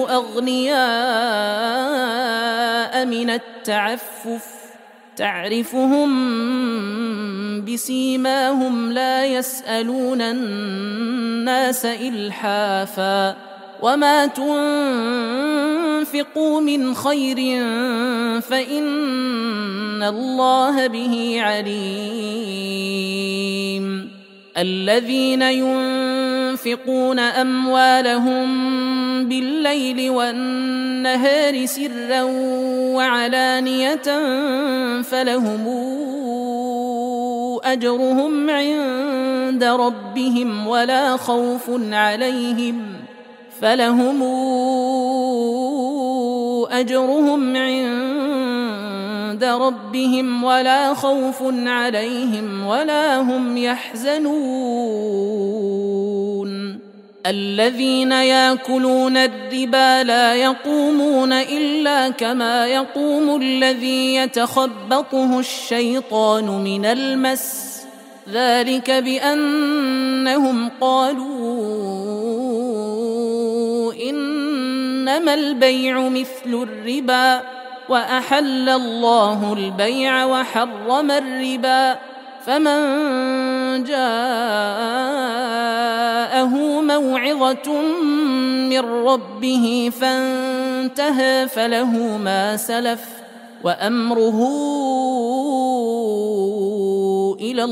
أغنياء من التعفف تعرفهم بسيماهم لا يسألون الناس إلحافا وما تنفقوا من خير فإن الله به عليم. الذين ينفقون أموالهم بالليل والنهار سرا وعلانية فلهم أجرهم عند ربهم ولا خوف عليهم ولا هم يحزنون. الذين يأكلون الربا لا يقومون إلا كما يقوم الذي يتخبطه الشيطان من المس ذلك بأنهم قالوا إنما البيع مثل الربا وأحل الله البيع وحرم الربا فمن جاءه موعظة من ربه فانتهى فله ما سلف وأمره إلى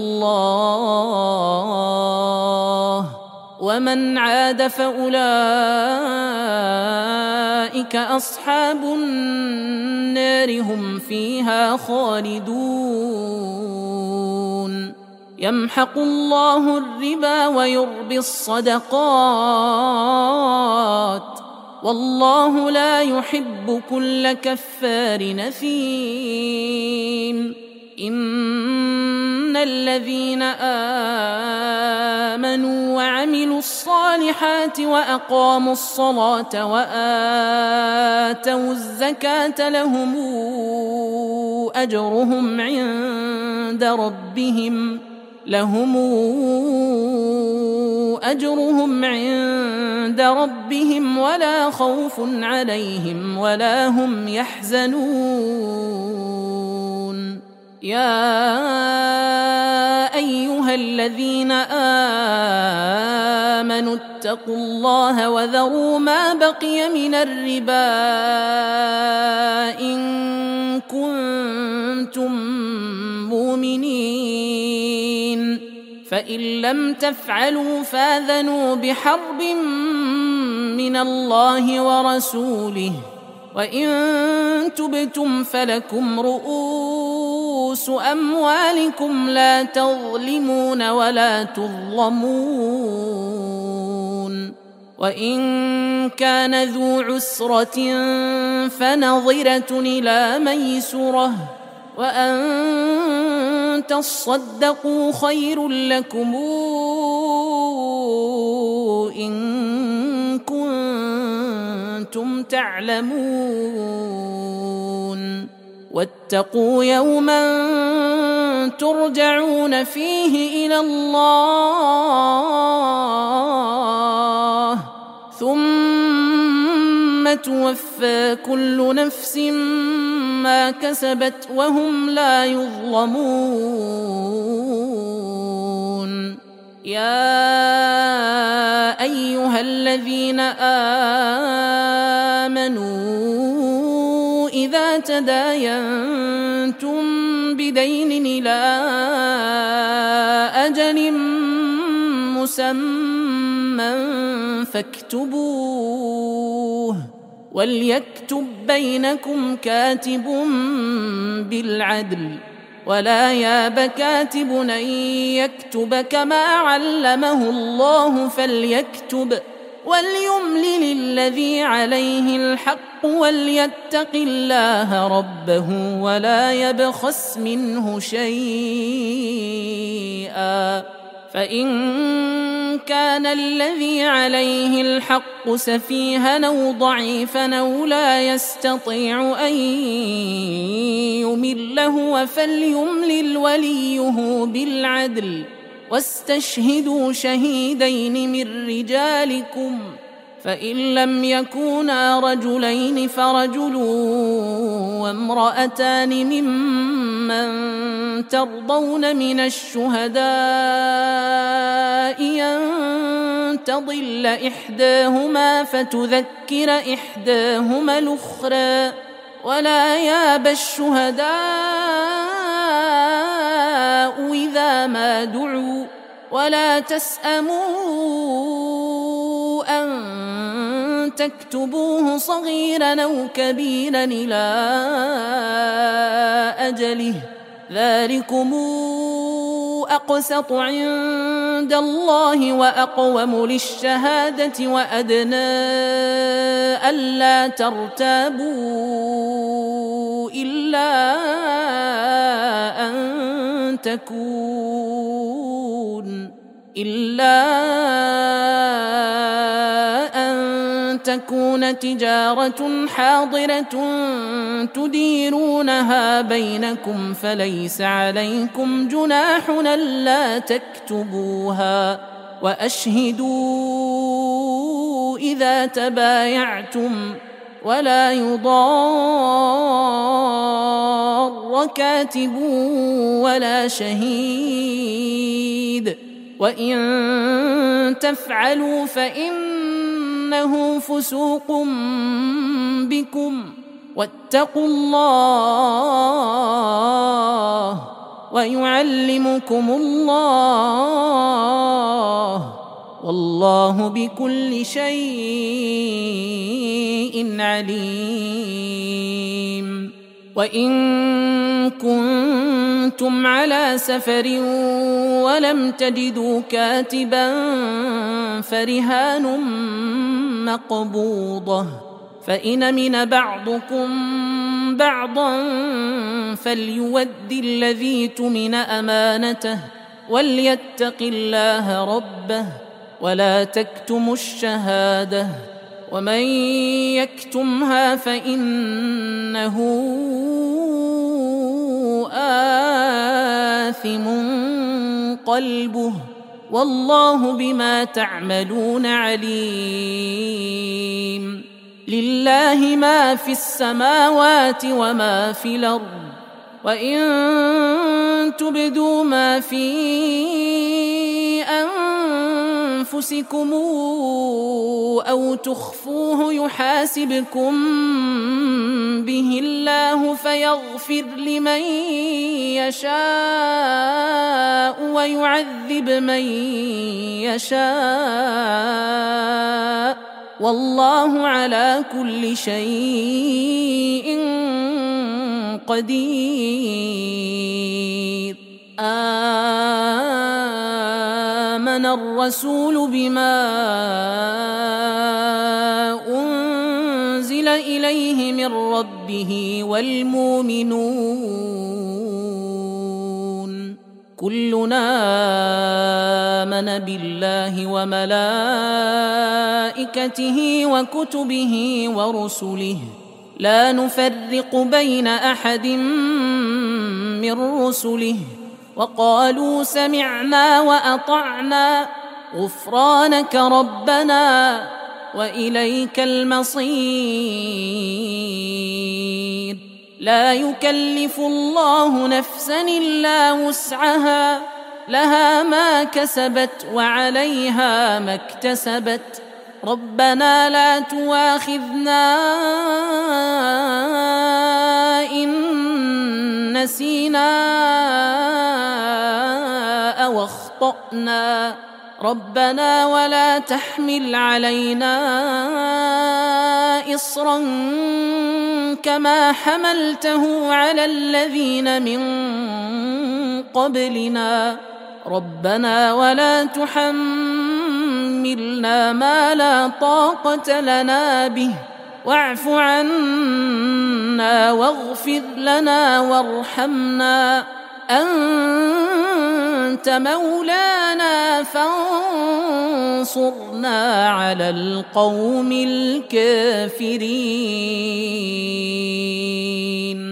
الله ومن عاد فأولئك أصحاب النار هم فيها خالدون. يمحق الله الربا ويربي الصدقات والله لا يحب كل كفار نثيم. إن الذين آمنوا وعملوا الصالحات وأقاموا الصلاة وآتوا الزكاة لهم لهم أجرهم عند ربهم ولا خوف عليهم ولا هم يحزنون. يا أيها الذين آمنوا اتقوا الله وذروا ما بقي من الربا إن كنتم مؤمنين، فإن لم تفعلوا فآذنوا بحرب من الله ورسوله، وإن تبتم فلكم رؤوس أموالكم لا تظلمون ولا تظلمون. وإن كان ذو عسرة فنظرة إلى ميسرة، وأن تصدقوا خير لكم إن كنتم تعلمون. واتقوا يوما ترجعون فيه إلى الله ثم توفى كل نفس ما كسبت وهم لا يظلمون. يا أيها الذين آمنوا إذا تداينتم بدين إلى أجل مسمى فاكتبوه، وليكتب بينكم كاتب بالعدل، ولا ياب كاتب أن يكتب كما علمه الله فليكتب، وليملل الذي عليه الحق وليتق الله ربه ولا يبخس منه شيئا. فإن كان الذي عليه الحق سفيها أو ضعيفا أو لا يستطيع أن يمله فليملل وليه بالعدل، واستشهدوا شهيدين من رجالكم، فإن لم يكونا رجلين فرجل وامرأتان ممن ترضون من الشهداء أن تضل إحداهما فتذكر إحداهما الأخرى، ولا ياب الشهداء إذا ما دعوا، ولا تسأموا أن تكتبوه صغيرا أو كبيرا إلى أجله، ذلكم أقسط عند الله وأقوم للشهادة وأدنى ألا ترتابوا إلا أن تكون تجارة حاضرة تديرونها بينكم فليس عليكم جناح ألا تكتبوها، وأشهدوا إذا تبايعتم، ولا يضار كاتب ولا شهيد، وإن تفعلوا فإنه فسوق بكم، واتقوا الله ويعلمكم الله، والله بكل شيء عليم. وإن كنتم على سفر ولم تجدوا كاتبا فرهان مقبوضة، فإن من بعضكم بعضا فليؤد الذي اؤتمن أمانته وليتق الله ربه ولا تكتموا الشهادة، ومن يكتمها فإنه آثم قلبه والله بما تعملون عليم لله ما في السماوات وما في الأرض وإن تبدوا ما في أنفسكم أو تخفوه يحاسبكم به الله فيغفر لمن يشاء ويعذب من يشاء والله على كل شيء قدير آمن الرسول بما أنزل إليه من ربه والمؤمنون كلنا آمن بالله وملائكته وكتبه ورسله لا نفرق بين أحد من رسله وقالوا سمعنا وأطعنا غفرانك ربنا وإليك المصير لا يكلف الله نفسا إلا وسعها لها ما كسبت وعليها ما اكتسبت ربنا لا تواخذنا إن نسينا أو أخطأنا ربنا ولا تحمل علينا إصرا كما حملته على الذين من قبلنا ربنا ولا تحملنا ما لا طاقة لنا به واعف عنا واغفر لنا وارحمنا أنت مولانا فانصرنا على القوم الكافرين